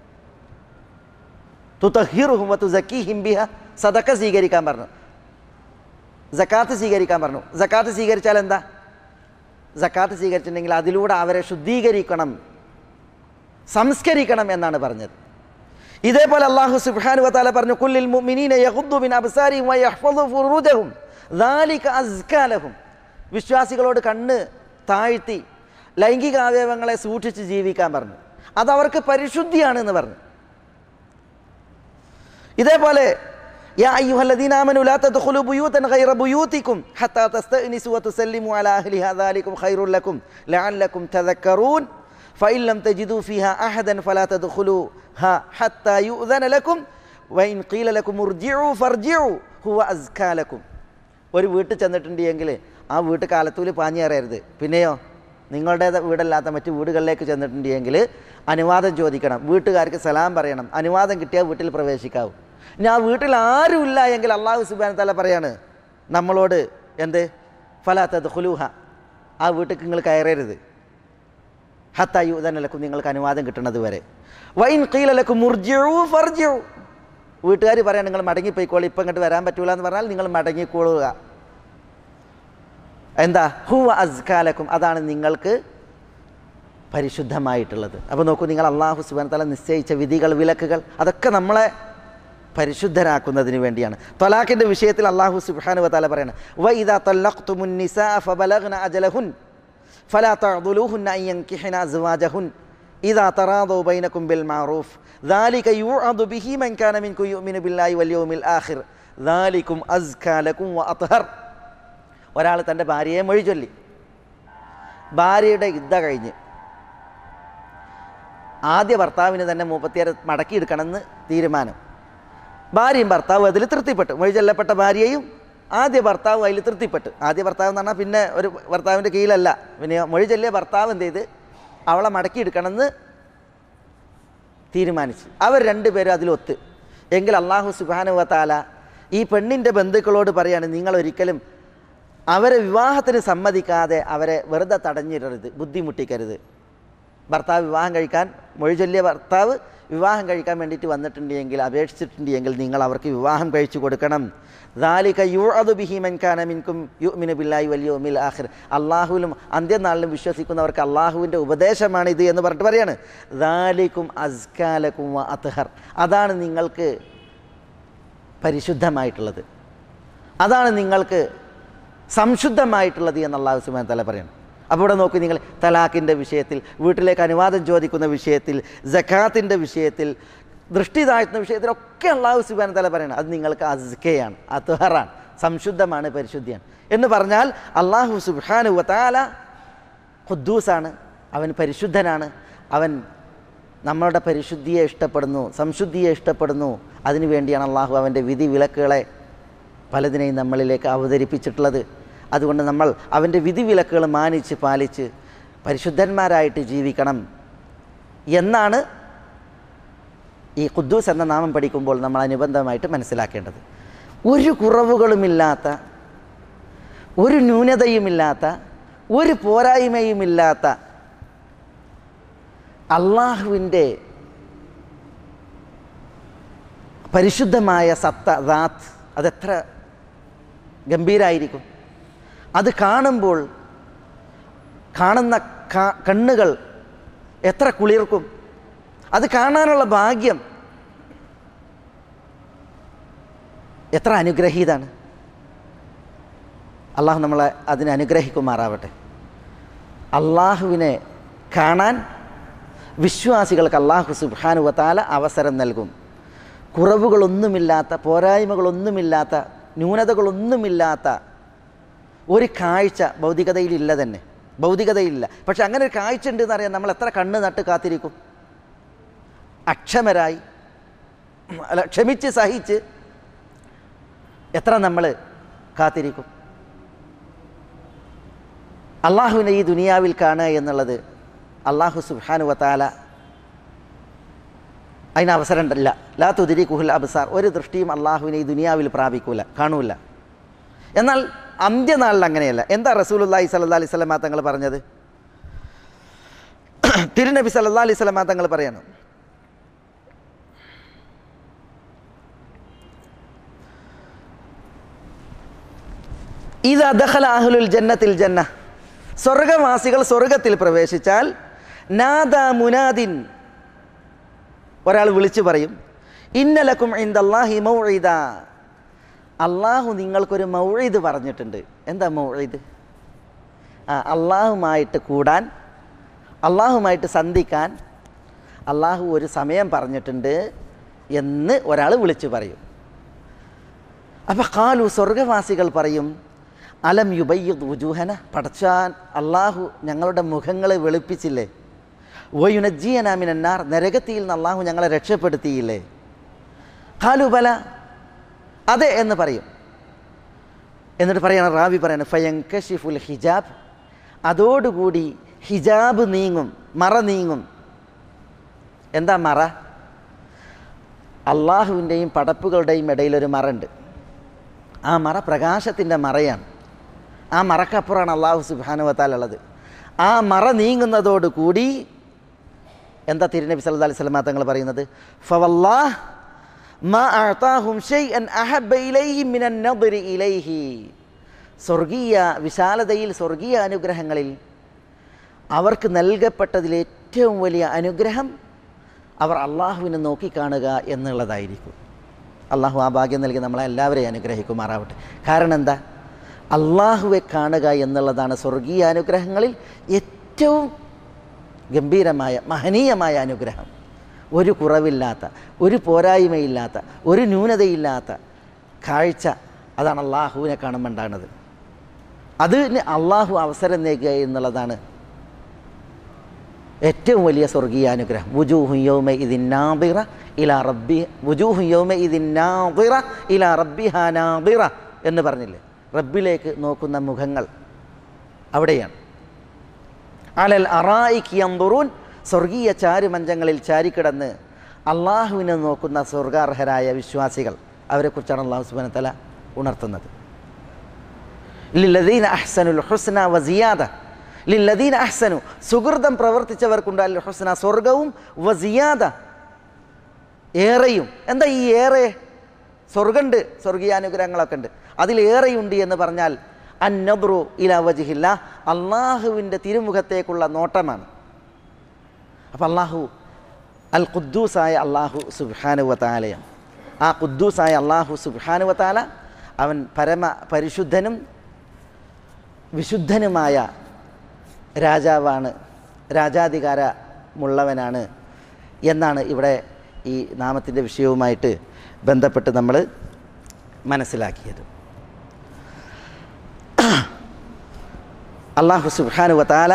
തുതഹിറുഹും വതുസക്കീഹിം ബിഹ. സദഖ സ്വീകരിക്കാൻ പറഞ്ഞു, സക്കാത്ത് സ്വീകരിക്കാൻ പറഞ്ഞു. സക്കാത്ത് സ്വീകരിച്ചാൽ എന്താ? സക്കാത്ത് സ്വീകരിച്ചിട്ടുണ്ടെങ്കിൽ അതിലൂടെ അവരെ ശുദ്ധീകരിക്കണം, സംസ്കരിക്കണം എന്നാണ് പറഞ്ഞത്. ഇതേപോലെ അല്ലാഹു സുബ്ഹാനഹു വതആല പറഞ്ഞു, കുല്ലിൽ മുഅ്മിനീന യഗ്ദു മിൻ അബ്സാരിഹിം വയഹ്ഫദു ഫുറൂജഹും ദാലിക അസ്കാ ലഹും. വിശ്വാസികളോട് കണ്ണ് താഴ്ത്തി ലൈംഗിക അവയവങ്ങളെ സൂക്ഷിച്ച് ജീവിക്കാൻ പറഞ്ഞു. അതവർക്ക് പരിശുദ്ധിയാണ് എന്ന് പറഞ്ഞു. ഇതേപോലെ യാ അയ്യുഹല്ലദീന ആമനൂ ലാ തദ്ഖുലൂ ബുയൂതൻ ഗൈറ ബുയൂതികും ഹത്താ തസ്തഅനിസു വതുസല്ലിമു അലാ അഹ്ലിഹാ ദാലികും ഖൈറുൽ ലക്കും ലഅല്ലക്കും തദക്കറൂൻ ഫഇൻ ലം തജിദൂ ഫീഹാ അഹദൻ ഫലാ തദ്ഖുലൂഹാ ഹത്താ യുഅ്ദന ലക്കും വഇൻ ഖീല ലക്കും ഇർജിഉ ഫർജിഉ ഹുവ അസ്കാ ലക്കും. ഒരു വീട്ടിൽ ചെന്നിട്ടുണ്ടെങ്കിൽ ആ വീട്ടിൽ കാലത്തൂല് പാഞ്ഞേറരുത്. പിന്നെയോ നിങ്ങളുടെ വീടല്ലാത്ത മറ്റു വീടുകളിലേക്ക് ചെന്നിട്ടുണ്ടെങ്കിൽ അനുവാദം ചോദിക്കണം, വീട്ടുകാർക്ക് സലാം പറയണം. അനുവാദം കിട്ടിയാൽ വീട്ടിൽ പ്രവേശിക്കാവൂ. ഇനി ആ വീട്ടിൽ ആരുമില്ല എങ്കിൽ അല്ലാഹു സുബ്ഹാനഹു തആല പറയാണ് നമ്മളോട്, എന്ത്? ഫലാ തദ്ഖുലൂഹ, ആ വീട്ടിൽ നിങ്ങൾ കയറരുത്. ഹത്താ യുഅ്ദന ലക്കും, നിങ്ങൾക്ക് അനുവാദം കിട്ടുന്നത് വരെ. വഇൻ ഖീല ലക്കും ഇർജിഉ ഫർജിഉ, വീട്ടുകാർ പറയാൻ നിങ്ങൾ മടങ്ങിപ്പോയിക്കോളൂ, ഇപ്പം ഇങ്ങോട്ട് വരാൻ പറ്റൂല എന്ന് പറഞ്ഞാൽ നിങ്ങൾ മടങ്ങിക്കോളുക. എന്താ? ഹുവ അസ്കാ ലക്കും, അതാണ് നിങ്ങൾക്ക് പരിശുദ്ധമായിട്ടുള്ളത്. അപ്പോൾ നോക്കൂ, നിങ്ങൾ അല്ലാഹു സുബ്ഹാനഹു തആല നിശ്ചയിച്ച വിധികൾ, വിലക്കുകൾ, അതൊക്കെ നമ്മളെ പരിശുദ്ധരാക്കുന്നതിന് വേണ്ടിയാണ്. ത്വലാഖിൻ്റെ വിഷയത്തിൽ അല്ലാഹു സുബ്ഹാനഹു വതആല പറയാണ്, വഇദാ തല്ലഖ്തുമുൻ നിസാഅ ഫബലഗ്ന അജലഹുൻ ഫലാ തഅദുലൂഹുന്ന അൻ യൻകിഹ്ന അസ്വാജഹുൻ ഇദാ തറാദൂ ബൈനകും ബിൽ മഅറൂഫ് ദാലിക യുഅദു ബിഹി മൻ കാന മിൻകും യുഅ്മിനു ബില്ലാഹി വൽ യൗമിൽ ആഖിർ ദാലികും അസ്കാ ലക്കും വ അത്ഹർ. ഒരാൾ തൻ്റെ ഭാര്യയെ മൊഴി ചൊല്ലി, ഭാര്യയുടെ ഇദ്ദ കഴിഞ്ഞ് ആദ്യ ഭർത്താവിന് തന്നെ മുപ്പത്തിയാറ് മടക്കിയെടുക്കണമെന്ന് തീരുമാനം. ഭാര്യയും ഭർത്താവും അതിൽ തൃപ്തിപ്പെട്ടു. മൊഴി ചൊല്ലപ്പെട്ട ഭാര്യയും ആദ്യ ഭർത്താവും അതിൽ തൃപ്തിപ്പെട്ടു. ആദ്യ ഭർത്താവ് എന്ന് പറഞ്ഞാൽ പിന്നെ ഒരു ഭർത്താവിൻ്റെ കീഴിലല്ല, പിന്നെ മൊഴി ചൊല്ലിയ ഭർത്താവ് എന്ത് ചെയ്ത് അവളെ മടക്കിയെടുക്കണമെന്ന് തീരുമാനിച്ചു. അവർ രണ്ടുപേരും അതിലൊത്ത്. എങ്കിൽ അല്ലാഹു സുബ്ഹാനഹു വതആല ഈ പെണ്ണിൻ്റെ ബന്ധുക്കളോട് പറയാണ്, നിങ്ങളൊരിക്കലും അവരെ വിവാഹത്തിന് സമ്മതിക്കാതെ അവരെ വെറുതെ തടഞ്ഞിടരുത്, ബുദ്ധിമുട്ടിക്കരുത്. ഭർത്താവ് വിവാഹം കഴിക്കാൻ, മൊഴി ചൊല്ലിയ ഭർത്താവ് വിവാഹം കഴിക്കാൻ വേണ്ടിയിട്ട് വന്നിട്ടുണ്ടെങ്കിൽ, അപേക്ഷിച്ചിട്ടുണ്ടെങ്കിൽ നിങ്ങൾ അവർക്ക് വിവാഹം കഴിച്ചു കൊടുക്കണം. ദാലിക യുഅദു ബിഹി മൻ കാന മിൻകും യുഅ്മിനു ബില്ലാഹി വൽ യൗമിൽ ആഖിർ. അല്ലാഹുവിലും അന്ത്യനാളിലും വിശ്വസിക്കുന്നവർക്ക് അല്ലാഹുവിൻ്റെ ഉപദേശമാണ് ഇത് എന്ന് പറഞ്ഞിട്ട് പറയാണ്, ദാലികും അസ്കാ ലക്കും വ അത്ഹർ, അതാണ് നിങ്ങൾക്ക് പരിശുദ്ധമായിട്ടുള്ളത്. അതാണ് നിങ്ങൾക്ക് സംശുദ്ധമായിട്ടുള്ളത് എന്ന് അല്ലാഹു സുബ്ഹാനഹു വ തആല പറയുന്നു. അപ്പോൾ ഇവിടെ നോക്കി നിങ്ങൾ, തലാഖിൻ്റെ വിഷയത്തിൽ, വീട്ടിലേക്ക് അനുവാദം ചോദിക്കുന്ന വിഷയത്തിൽ, സക്കാത്തിൻ്റെ വിഷയത്തിൽ, ദൃഷ്ടി താഴ്ത്തുന്ന വിഷയത്തിലൊക്കെ അല്ലാഹു സുബ്ഹാനഹു വ തആല പറയുന്നത് അത് നിങ്ങൾക്ക് അസ്കയാണ്, അത്ഹറാണ്, സംശുദ്ധമാണ്, പരിശുദ്ധിയാണ് എന്ന് പറഞ്ഞാൽ അല്ലാഹു സുബ്ഹാനഹു വ തആല ഖുദ്ദൂസാണ്, അവൻ പരിശുദ്ധനാണ്, അവൻ നമ്മളുടെ പരിശുദ്ധിയെ ഇഷ്ടപ്പെടുന്നു, സംശുദ്ധിയെ ഇഷ്ടപ്പെടുന്നു. അതിനു വേണ്ടിയാണ് അള്ളാഹു അവൻ്റെ വിധി വിലക്കുകളെ പലതിനെയും നമ്മളിലേക്ക് അവതരിപ്പിച്ചിട്ടുള്ളത്. അതുകൊണ്ട് നമ്മൾ അവൻ്റെ വിധി വിലക്കുകൾ മാനിച്ച് പാലിച്ച് പരിശുദ്ധന്മാരായിട്ട് ജീവിക്കണം എന്നാണ് ഈ ഖുദ്ദൂസ് എന്ന നാമം പഠിക്കുമ്പോൾ നമ്മൾ അനുബന്ധമായിട്ട് മനസ്സിലാക്കേണ്ടത്. ഒരു കുറവുകളുമില്ലാത്ത, ഒരു ന്യൂനതയുമില്ലാത്ത, ഒരു പോരായ്മയുമില്ലാത്ത അള്ളാഹുവിൻ്റെ പരിശുദ്ധമായ സത്ത ദാത്ത് അതെത്ര ഗംഭീരായിരിക്കും. അത് കാണുമ്പോൾ കാണുന്ന കണ്ണുകൾ എത്ര കുളിർക്കും. അത് കാണാനുള്ള ഭാഗ്യം എത്ര അനുഗ്രഹീതാണ്. അള്ളാഹു നമ്മളെ അതിനെ അനുഗ്രഹിക്കുമാറാവട്ടെ. അള്ളാഹുവിനെ കാണാൻ വിശ്വാസികൾക്ക് അല്ലാഹു സുബ്ഹാനഹു വ തആല അവസരം നൽകും. കുറവുകളൊന്നുമില്ലാത്ത, പോരായ്മകളൊന്നുമില്ലാത്ത, ന്യൂനതകളൊന്നുമില്ലാത്ത ഒരു കാഴ്ച ഭൗതികതയിലില്ല തന്നെ, ഭൗതികതയില്ല. പക്ഷെ അങ്ങനെ ഒരു കാഴ്ച ഉണ്ടെന്ന് അറിയാൻ നമ്മൾ എത്ര കണ്ണ് നട്ട് കാത്തിരിക്കും. അക്ഷമരായി, അല്ല ക്ഷമിച്ച് സഹിച്ച് എത്ര നമ്മൾ കാത്തിരിക്കും. അള്ളാഹുവിനെ ഈ ദുനിയാവിൽ കാണുക എന്നുള്ളത് അല്ലാഹു സുബ്ഹാനഹു വ തആല അതിന് അവസരം ഉണ്ടല്ല. ലാ തുദ്രികുഹുൽ അബ്സാർ, ഒരു ദൃഷ്ടിയും അള്ളാഹുവിനെ ഈ ദുനിയാവിൽ പ്രാപിക്കൂല, കാണൂല. എന്നാൽ അന്ത്യനാളിൽ അങ്ങനെയല്ല. എന്താ റസൂലുള്ളാഹി സ്വല്ലല്ലാഹി അലൈഹി വസല്ലം തങ്ങൾ പറഞ്ഞത്? തിരുനബി സല്ലല്ലാഹി അലൈഹി വസല്ലം തങ്ങൾ പറയണം, ഇദാ ദഖല അഹ്ലുൽ ജന്നത്തിൽ ജന്ന, സ്വർഗവാസികൾ സ്വർഗത്തിൽ പ്രവേശിച്ചാൽ നാദാ മുനാദിൻ, ഒരാൾ വിളിച്ചു പറയും, ഇന്നലക്കും ഇൻദല്ലാഹി മൗഇദ, അള്ളാഹു നിങ്ങൾക്കൊരു മൗഇദ് പറഞ്ഞിട്ടുണ്ട്. എന്താ മൗഇദ്? ആ അള്ളാഹുമായിട്ട് കൂടാൻ, അള്ളാഹുമായിട്ട് സന്ധിക്കാൻ അള്ളാഹു ഒരു സമയം പറഞ്ഞിട്ടുണ്ട് എന്ന് ഒരാൾ വിളിച്ചു പറയും. അപ്പം ഖാലു, സ്വർഗവാസികൾ പറയും, അലം യുബയ്യിദ് വുജൂഹന, പടച്ചാൻ അള്ളാഹു ഞങ്ങളുടെ മുഖങ്ങളെ വെളുപ്പിച്ചില്ലേ? വയുനജ്ജിയനാ മിനന്നാർ, നരകത്തിൽ നിന്ന് അള്ളാഹു ഞങ്ങളെ രക്ഷപ്പെടുത്തിയില്ലേ? ഖാലു ബല, അതെ എന്ന് പറയും. എന്നിട്ട് പറയണം, റാവി പറയണം, ഫയൻകശിഫുൽ ഹിജാബ്, അതോടുകൂടി ഹിജാബ് നീങ്ങും, മറ നീങ്ങും. എന്താ മറ? അള്ളാഹുവിൻ്റെയും പടപ്പുകളുടെയും ഇടയിലൊരു മറയുണ്ട്. ആ മറ പ്രകാശത്തിൻ്റെ മറയാണ്. ആ മറക്കപ്പുറമാണ് അല്ലാഹു സുബ്ഹാനഹു വ തആല ഉള്ളത്. ആ മറ നീങ്ങുന്നതോടുകൂടി എന്താ തിരുനബി സല്ലല്ലാഹു അലൈഹി വസല്ലം തങ്ങൾ പറയുന്നത്? ഫവല്ലാഹ് മാ അഅതാഹും ശൈഅൻ അഹബ്ബ ഇലൈഹിം മിനൻ നദ്രി ഇലൈഹി, സ്വർഗീയ വിശാലതയിൽ, സ്വർഗീയ അനുഗ്രഹങ്ങളിൽ അവർക്ക് നൽകപ്പെട്ടതിൽ ഏറ്റവും വലിയ അനുഗ്രഹം അവർ അള്ളാഹുവിനെ നോക്കിക്കാണുക എന്നുള്ളതായിരിക്കും. അള്ളാഹു ആ ഭാഗ്യം നൽകി നമ്മളെ എല്ലാവരെയും അനുഗ്രഹിക്കുമാറാവട്ടെ. കാരണം എന്താ? അള്ളാഹുവെ കാണുക എന്നുള്ളതാണ് സ്വർഗീയ അനുഗ്രഹങ്ങളിൽ ഏറ്റവും ഗംഭീരമായ മഹനീയമായ അനുഗ്രഹം. ഒരു കുറവില്ലാത്ത, ഒരു പോരായ്മയില്ലാത്ത, ഒരു ന്യൂനതയില്ലാത്ത കാഴ്ച, അതാണ് അള്ളാഹുവിനെ കാണുമ്പോൾ ഉണ്ടാകുന്നത്. അതിന് അള്ളാഹു അവസരം നൽകുക എന്നുള്ളതാണ് ഏറ്റവും വലിയ സ്വർഗീയ അനുഗ്രഹം. വുജൂഹു യൗമഇദിൻ നാദിറ ഇലാ റബ്ബി, വുജൂഹു യൗമഇദിൻ നാദിറ ഇലാ റബ്ബിഹാ നാദിറ എന്ന് പറഞ്ഞില്ലേ? റബ്ബിലേക്ക് നോക്കുന്ന മുഖങ്ങൾ അവിടെയാണ്. അലൽ അറായിക് യൻദുറൂൻ, സ്വർഗീയ ചാരുമഞ്ചങ്ങളിൽ ചാരിക്കിടന്ന് അള്ളാഹുവിനെ നോക്കുന്ന സ്വർഗാർഹരായ വിശ്വാസികൾ, അവരെക്കുറിച്ചാണ് അല്ലാഹു സുബ്ഹാനഹു വ തആല ഉണർത്തുന്നത്. ലില്ലദീന അഹ്സനുൽ ഹുസ്ന വസിയാദ, ലില്ലദീന അഹ്സനു, സുഹൃതം പ്രവർത്തിച്ചവർക്കുണ്ട് അൽ ഹുസ്ന, സ്വർഗവും, വസിയാദ, ഏറെയും. എന്താ ഈ ഏറെ? സ്വർഗമുണ്ട്, സ്വർഗീയാനുഗ്രഹങ്ങളൊക്കെ ഉണ്ട്, അതിലേറെയുണ്ട് എന്ന് പറഞ്ഞാൽ അന്നദ്റു ഇലാ വജ്ഹില്ലാ, അള്ളാഹുവിൻ്റെ തിരുമുഖത്തേക്കുള്ള നോട്ടമാണ്. അപ്പം അള്ളാഹു അൽ ഖുദ്ദൂസായ അള്ളാഹു സുബ്ഹാനഹു വ തആലയാണ്. ആ ഖുദ്ദൂസായ അള്ളാഹു സുബ്ഹാനഹു വ തആല അവൻ പരമ പരിശുദ്ധനും വിശുദ്ധനുമായ രാജാവാണ്, രാജാധികാരമുള്ളവനാണ് എന്നാണ് ഇവിടെ ഈ നാമത്തിൻ്റെ വിഷയവുമായിട്ട് ബന്ധപ്പെട്ട് നമ്മൾ മനസ്സിലാക്കിയത്. അല്ലാഹു സുബ്ഹാനഹു വ തആല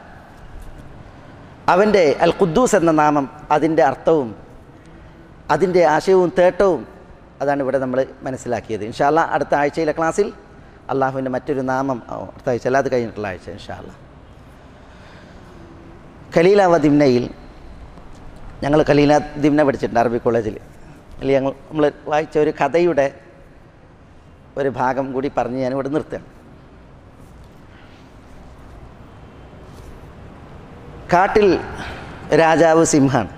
അവൻ്റെ അൽ ഖുദ്ദൂസ് എന്ന നാമം, അതിൻ്റെ അർത്ഥവും അതിൻ്റെ ആശയവും തേട്ടവും അതാണ് ഇവിടെ നമ്മൾ മനസ്സിലാക്കിയത്. ഇൻഷാ അല്ലാഹ് അടുത്ത ആഴ്ചയിലെ ക്ലാസ്സിൽ അള്ളാഹുവിൻ്റെ മറ്റൊരു നാമം, അടുത്ത ആഴ്ച അല്ല, അത് കഴിഞ്ഞിട്ടുള്ള ആഴ്ച ഇൻഷാ അല്ലാഹ്. ഖലീല വ ദിംനയിൽ ഞങ്ങൾ ഖലീല ദിംന പഠിച്ചിട്ടുണ്ട് അറബി കോളേജിൽ. അല്ലെങ്കിൽ ഞങ്ങൾ നമ്മൾ വായിച്ച ഒരു കഥയുടെ ഒരു ഭാഗം കൂടി പറഞ്ഞ് ഞാൻ ഇവിടെ നിർത്തുകയാണ്. കാട്ടിൽ രാജാവ് സിംഹാണ്.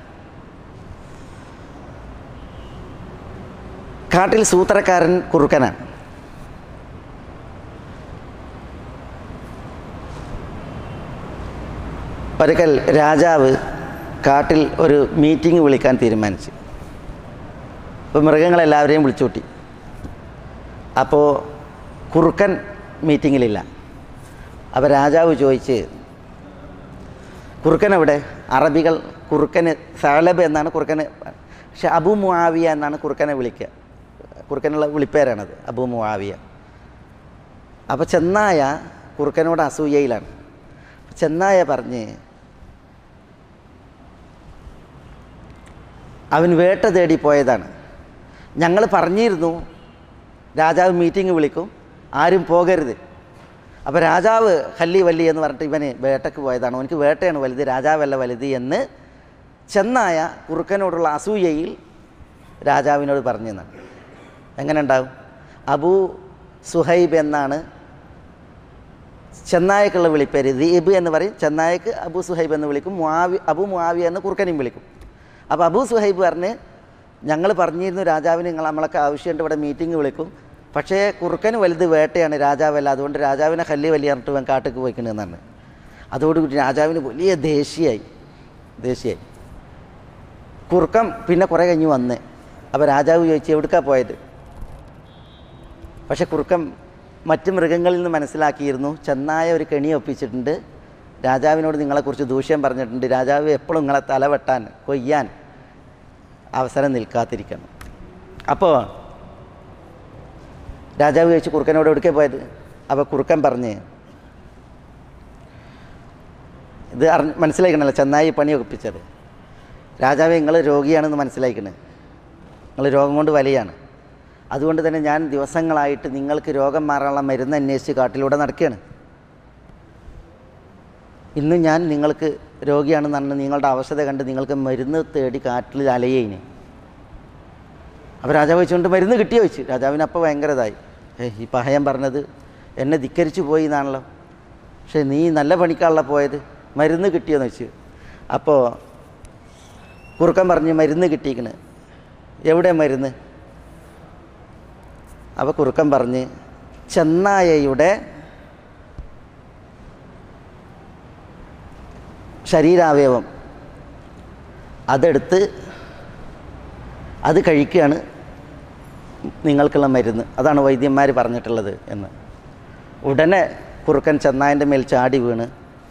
കാട്ടിൽ സൂത്രക്കാരൻ കുറുക്കനാണ്. ഒരിക്കൽ രാജാവ് കാട്ടിൽ ഒരു മീറ്റിംഗ് വിളിക്കാൻ തീരുമാനിച്ചു. അപ്പോൾ മൃഗങ്ങളെല്ലാവരെയും വിളിച്ചുകൂട്ടി. അപ്പോൾ കുറുക്കൻ മീറ്റിങ്ങിലില്ല. അപ്പോൾ രാജാവ് ചോദിച്ച്, കുറുക്കൻ എവിടെ? അറബികൾ കുറുക്കന് സഅലബ് എന്നാണ് കുറുക്കന്, പക്ഷെ അബു മുആവിയ എന്നാണ് കുറുക്കനെ വിളിക്കുക. കുറുക്കനുള്ള വിളിപ്പേരാണത്, അബു മുആവിയ. അപ്പോൾ ചെന്നായ കുറുക്കനോട് അസൂയയിലാണ്. ചെന്നായ പറഞ്ഞ്, അവൻ വേട്ട തേടി പോയതാണ്. ഞങ്ങൾ പറഞ്ഞിരുന്നു രാജാവ് മീറ്റിംഗ് വിളിക്കും, ആരും പോകരുത്. അപ്പോൾ രാജാവ് ഹല്ലി വല്ലി എന്ന് പറഞ്ഞിട്ട് ഇവന് വേട്ടയ്ക്ക് പോയതാണ്, അവനക്ക് വേട്ടയാണ് വലുത്, രാജാവല്ല വലുത് എന്ന് ചെന്നായ കുറുക്കനോടുള്ള അസൂയയിൽ രാജാവിനോട് പറഞ്ഞു എന്നാണ്. എങ്ങനെ ഉണ്ടാവും? അബൂ സുഹൈബ് എന്നാണ് ചെന്നായക്കുള്ള വിളിപ്പേര്. ദീബ് എന്ന് പറയും, ചെന്നായക്ക് അബൂ സുഹൈബ് എന്ന് വിളിക്കും, മുആവി അബൂ മുആവിയ എന്ന് കുറുക്കനെയും വിളിക്കും. അപ്പോൾ അബൂ സുഹൈബ് പറഞ്ഞ്, ഞങ്ങൾ പറഞ്ഞിരുന്നു രാജാവിന് നിങ്ങൾ നമ്മളൊക്കെ ആവശ്യമുണ്ട്, ഇവിടെ മീറ്റിംഗ് വിളിക്കും, പക്ഷേ കുറുക്കന് വലുത് വേട്ടയാണ്, രാജാവല്ല, അതുകൊണ്ട് രാജാവിനെ ഹല്ലി വലിയ പറഞ്ഞിട്ട് ഇവൻ കാട്ടിക്ക് പോയിക്കണെന്നാണ്. അതോടുകൂടി രാജാവിന് വലിയ ദേഷ്യമായി ദേഷ്യമായി കുറുക്കൻ പിന്നെ കുറേ കഴിഞ്ഞ് വന്ന്. അപ്പോൾ രാജാവ് ചോദിച്ചു, എവിടേക്കാണ് പോയത്? പക്ഷെ കുറുക്കൻ മറ്റ് മൃഗങ്ങളിൽ നിന്ന് മനസ്സിലാക്കിയിരുന്നു, ചെന്നായ ഒരു കെണി ഒപ്പിച്ചിട്ടുണ്ട്, രാജാവിനോട് നിങ്ങളെക്കുറിച്ച് ദൂഷ്യം പറഞ്ഞിട്ടുണ്ട്, രാജാവ് എപ്പോഴും നിങ്ങളെ തലവെട്ടാൻ കൊയ്യാൻ അവസരം നിൽക്കാതിരിക്കണം. അപ്പോൾ രാജാവ് ചോദിച്ചു, കുറുക്കനോട് എവിടേക്കാണ് പോയത്? അപ്പോൾ കുറുക്കൻ പറഞ്ഞ്, ഇത് അറിഞ്ഞ് മനസ്സിലാക്കണല്ലോ, ചെന്നായി പണി ഒപ്പിച്ചത്. രാജാവ് നിങ്ങൾ രോഗിയാണെന്ന് മനസ്സിലാക്കണേ, നിങ്ങൾ രോഗം കൊണ്ട് വലിയാണ്, അതുകൊണ്ട് തന്നെ ഞാൻ ദിവസങ്ങളായിട്ട് നിങ്ങൾക്ക് രോഗം മാറാനുള്ള മരുന്ന് അന്വേഷിച്ച് കാട്ടിലൂടെ നടക്കുകയാണ്. ഇന്ന് ഞാൻ നിങ്ങൾക്ക് രോഗിയാണെന്ന് പറഞ്ഞ് നിങ്ങളുടെ അവസ്ഥ കണ്ട് നിങ്ങൾക്ക് മരുന്ന് തേടി കാട്ടിൽ അലയേന്. അപ്പോൾ രാജാവ് വെച്ചുകൊണ്ട് മരുന്ന് കിട്ടിയോ ചോദിച്ചു. രാജാവിന് അപ്പോൾ ഭയങ്കര ഇതായി, ഏ ഈ പഹയൻ പറഞ്ഞത് എന്നെ ധിക്കരിച്ചു പോയി എന്നാണല്ലോ, പക്ഷേ നീ നല്ല പണിക്കാണല്ലോ പോയത്, മരുന്ന് കിട്ടിയോന്ന് വെച്ചു. അപ്പോൾ കുറുക്കൻ പറഞ്ഞ്, മരുന്ന് കിട്ടിയിരിക്കണ്. എവിടെ മരുന്ന്? അപ്പോൾ കുറുക്കൻ പറഞ്ഞ്, ചെന്നായയുടെ ശരീരാവയവം അതെടുത്ത് അത് കഴിക്കുകയാണ് നിങ്ങൾക്കുള്ള മരുന്ന്, അതാണ് വൈദ്യന്മാർ പറഞ്ഞിട്ടുള്ളത് എന്ന്. ഉടനെ കുറുക്കൻ ചെന്നായൻ്റെ മേൽ ചാടി വീണ്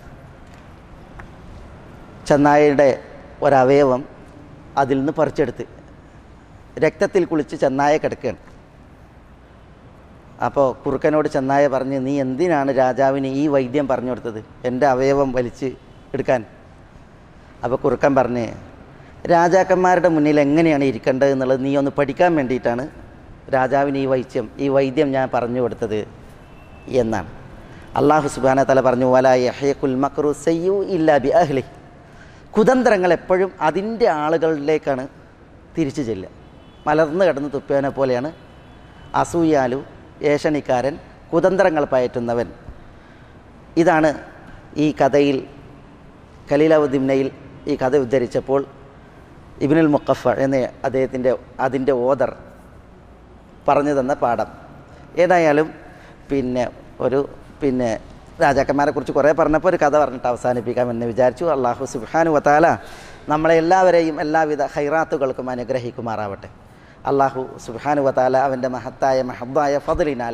ചെന്നായയുടെ ഒരവയവം അതിൽ നിന്ന് പറിച്ചെടുത്ത് രക്തത്തിൽ കുളിച്ച് ചെന്നായ കിടക്കുകയാണ്. അപ്പോൾ കുറുക്കനോട് ചെന്നായ പറഞ്ഞ്, നീ എന്തിനാണ് രാജാവിന് ഈ വൈദ്യം പറഞ്ഞു കൊടുത്തത്, എൻ്റെ അവയവം വലിച്ച് എടുക്കാൻ? അപ്പോൾ കുറുക്കൻ പറഞ്ഞ്, രാജാക്കന്മാരുടെ മുന്നിൽ എങ്ങനെയാണ് ഇരിക്കേണ്ടത് എന്നുള്ളത് നീ ഒന്ന് പഠിക്കാൻ വേണ്ടിയിട്ടാണ് രാജാവിന് ഈ വൈദ്യം ഈ വൈദ്യം ഞാൻ പറഞ്ഞു കൊടുത്തത് എന്നാണ്. അല്ലാഹു സുബ്ഹാനഹു വ തആല പറഞ്ഞു, വലാ യഹ്യകുൽ മക്റു സയ്യു ഇല്ലാ ബി അഹ്ലി. കുതന്ത്രങ്ങൾ എപ്പോഴും അതിൻ്റെ ആളുകളിലേക്കാണ് തിരിച്ചു ചെല്ലുക. മലർന്ന് കിടന്ന് തുപ്പിയവനെ പോലെയാണ് അസൂയാലു, ഏഷണിക്കാരൻ, കുതന്ത്രങ്ങൾ പയറ്റുന്നവൻ. ഇതാണ് ഈ കഥയിൽ ഖലീല വ ദിംനയിൽ ഈ കഥ ഉദ്ധരിച്ചപ്പോൾ ഇബ്നുൽ മുഖഫ എന്ന അദ്ദേഹത്തിൻ്റെ അതിൻ്റെ ഓദർ പറഞ്ഞു തന്ന പാഠം. ഏതായാലും പിന്നെ ഒരു പിന്നെ രാജാക്കന്മാരെക്കുറിച്ച് കുറേ പറഞ്ഞപ്പോൾ ഒരു കഥ പറഞ്ഞിട്ട് അവസാനിപ്പിക്കാമെന്ന് വിചാരിച്ചു. അല്ലാഹു സുബ്ഹാനഹു വ തആല നമ്മളെ എല്ലാവരെയും എല്ലാവിധ ഖൈറാത്തുകൾക്കും അനുഗ്രഹിക്കുമാറാവട്ടെ. അള്ളാഹു സുബ്ഹാനഹു വ തആല അവൻ്റെ മഹത്തായ മഹബ്ബായ ഫദ്ലിനാൽ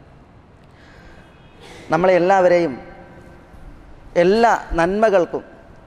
നമ്മളെ എല്ലാവരെയും എല്ലാ നന്മകൾക്കും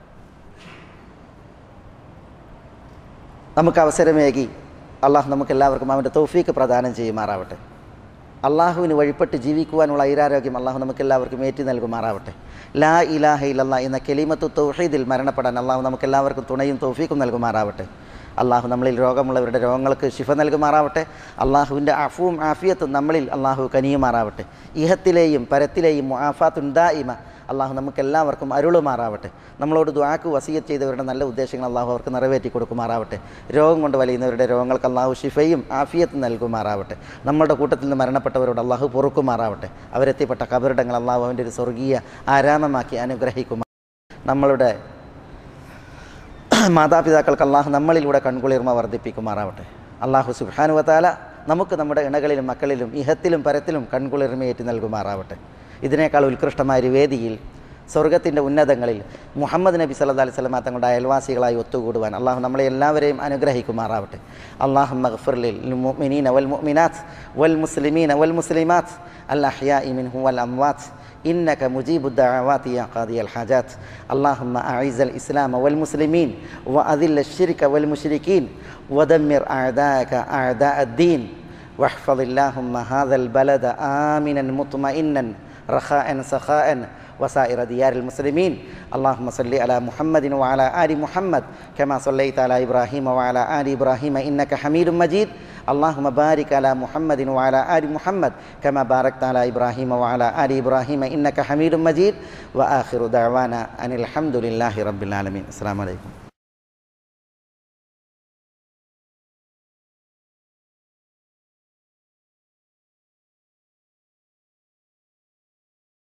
നമുക്ക് അവസരമേകി അള്ളാഹു നമുക്കെല്ലാവർക്കും അവൻ്റെ തൗഫീക്ക് പ്രദാനം ചെയ്യുമാറാവട്ടെ. അള്ളാഹുവിന് വഴിപ്പെട്ട് ജീവിക്കുവാനുള്ള ഐരാരോഗ്യം അള്ളാഹു നമുക്കെല്ലാവർക്കും ഏറ്റി നൽകുമാറാവട്ടെ. ലാ ഇലാഹ ഇല്ലല്ലാഹ് എന്ന കലിമത്തു തൗഹീദിൽ മരണപ്പെടാൻ അള്ളാഹു നമുക്കെല്ലാവർക്കും തുണയും തൗഫീക്കും നൽകുമാറാവട്ടെ. അള്ളാഹു നമ്മളിൽ രോഗമുള്ളവരുടെ രോഗങ്ങൾക്ക് ശിഫ നൽകുമാറാവട്ടെ. അള്ളാഹുവിൻ്റെ അഫുവും ആഫിയത്തും നമ്മളിൽ അള്ളാഹു കനിയുമാറാവട്ടെ. ഇഹത്തിലെയും പരത്തിലെയും മുആഫാത്തുൻ ദായിമ അള്ളാഹു നമുക്കെല്ലാവർക്കും അരുളുമാറാവട്ടെ. നമ്മളോട് ദുആക്ക് വസിയത്ത് ചെയ്തവരുടെ നല്ല ഉദ്ദേശങ്ങൾ അള്ളാഹു അവർക്ക് നിറവേറ്റി കൊടുക്കുമാറാവട്ടെ. രോഗം കൊണ്ട് വലയുന്നവരുടെ രോഗങ്ങൾക്ക് അള്ളാഹു ശിഫയും ആഫിയത്തും നൽകുമാറാവട്ടെ. നമ്മുടെ കൂട്ടത്തിൽ നിന്ന് മരണപ്പെട്ടവരോട് അള്ളാഹു പൊറുക്കുമാറാവട്ടെ. അവരെത്തിപ്പെട്ട കബറിടങ്ങൾ അള്ളാഹു അവൻ്റെ ഒരു സ്വർഗീയ ആരാമമാക്കി അനുഗ്രഹിക്കുമാ. നമ്മളുടെ മാതാപിതാക്കൾക്ക് അള്ളാഹു നമ്മളിലൂടെ കൺകുളിർമ വർദ്ധിപ്പിക്കുമാറാവട്ടെ. അള്ളാഹു സുബ്ഹാനഹു വ തആല നമുക്ക് നമ്മുടെ ഇണകളിലും മക്കളിലും ഇഹത്തിലും പരത്തിലും കൺകുളിർമയേറ്റി നൽകുമാറാവട്ടെ. ഇതിനേക്കാൾ ഉത്കൃഷ്ടമായ ഒരു വേദിയിൽ സ്വർഗത്തിൻ്റെ ഉന്നതങ്ങളിൽ മുഹമ്മദ് നബി സല്ലല്ലാഹു അലൈഹി വസല്ലം തങ്ങളുടെ അയൽവാസികളായി ഒത്തുകൂടുവാൻ അള്ളാഹു നമ്മളെ എല്ലാവരെയും അനുഗ്രഹിക്കുമാറാവട്ടെ. അല്ലാഹുമ്മ ഗ്ഫിർ ലിൽ മുഅ്മിനീന വൽ മുഅ്മിനാത്ത് വൽ മുസ്ലിമീന വൽ മുസ്ലിമാത്ത് അൽ അഹ്യാഇ മിൻഹും വൽ അംവാത്ത് إنك مجيب الدعوات يا قاضي الحاجات اللهم أعز الإسلام والمسلمين وأذل الشرك والمشركين ودمر أعداءك أعداء الدين واحفظ اللهم هذا البلد آمنا مطمئنا رخاء سخاء وسائر ديار المسلمين اللهم صل على محمد وعلى آل محمد كما صليت على إبراهيم وعلى آل إبراهيم إنك حميد مجيد اللهم بارك على محمد وعلى آل محمد كما باركت على إبراهيم وعلى آل إبراهيم إنك حميد مجيد وآخر دعوانا أن الحمد لله رب العالمين. السلام عليكم.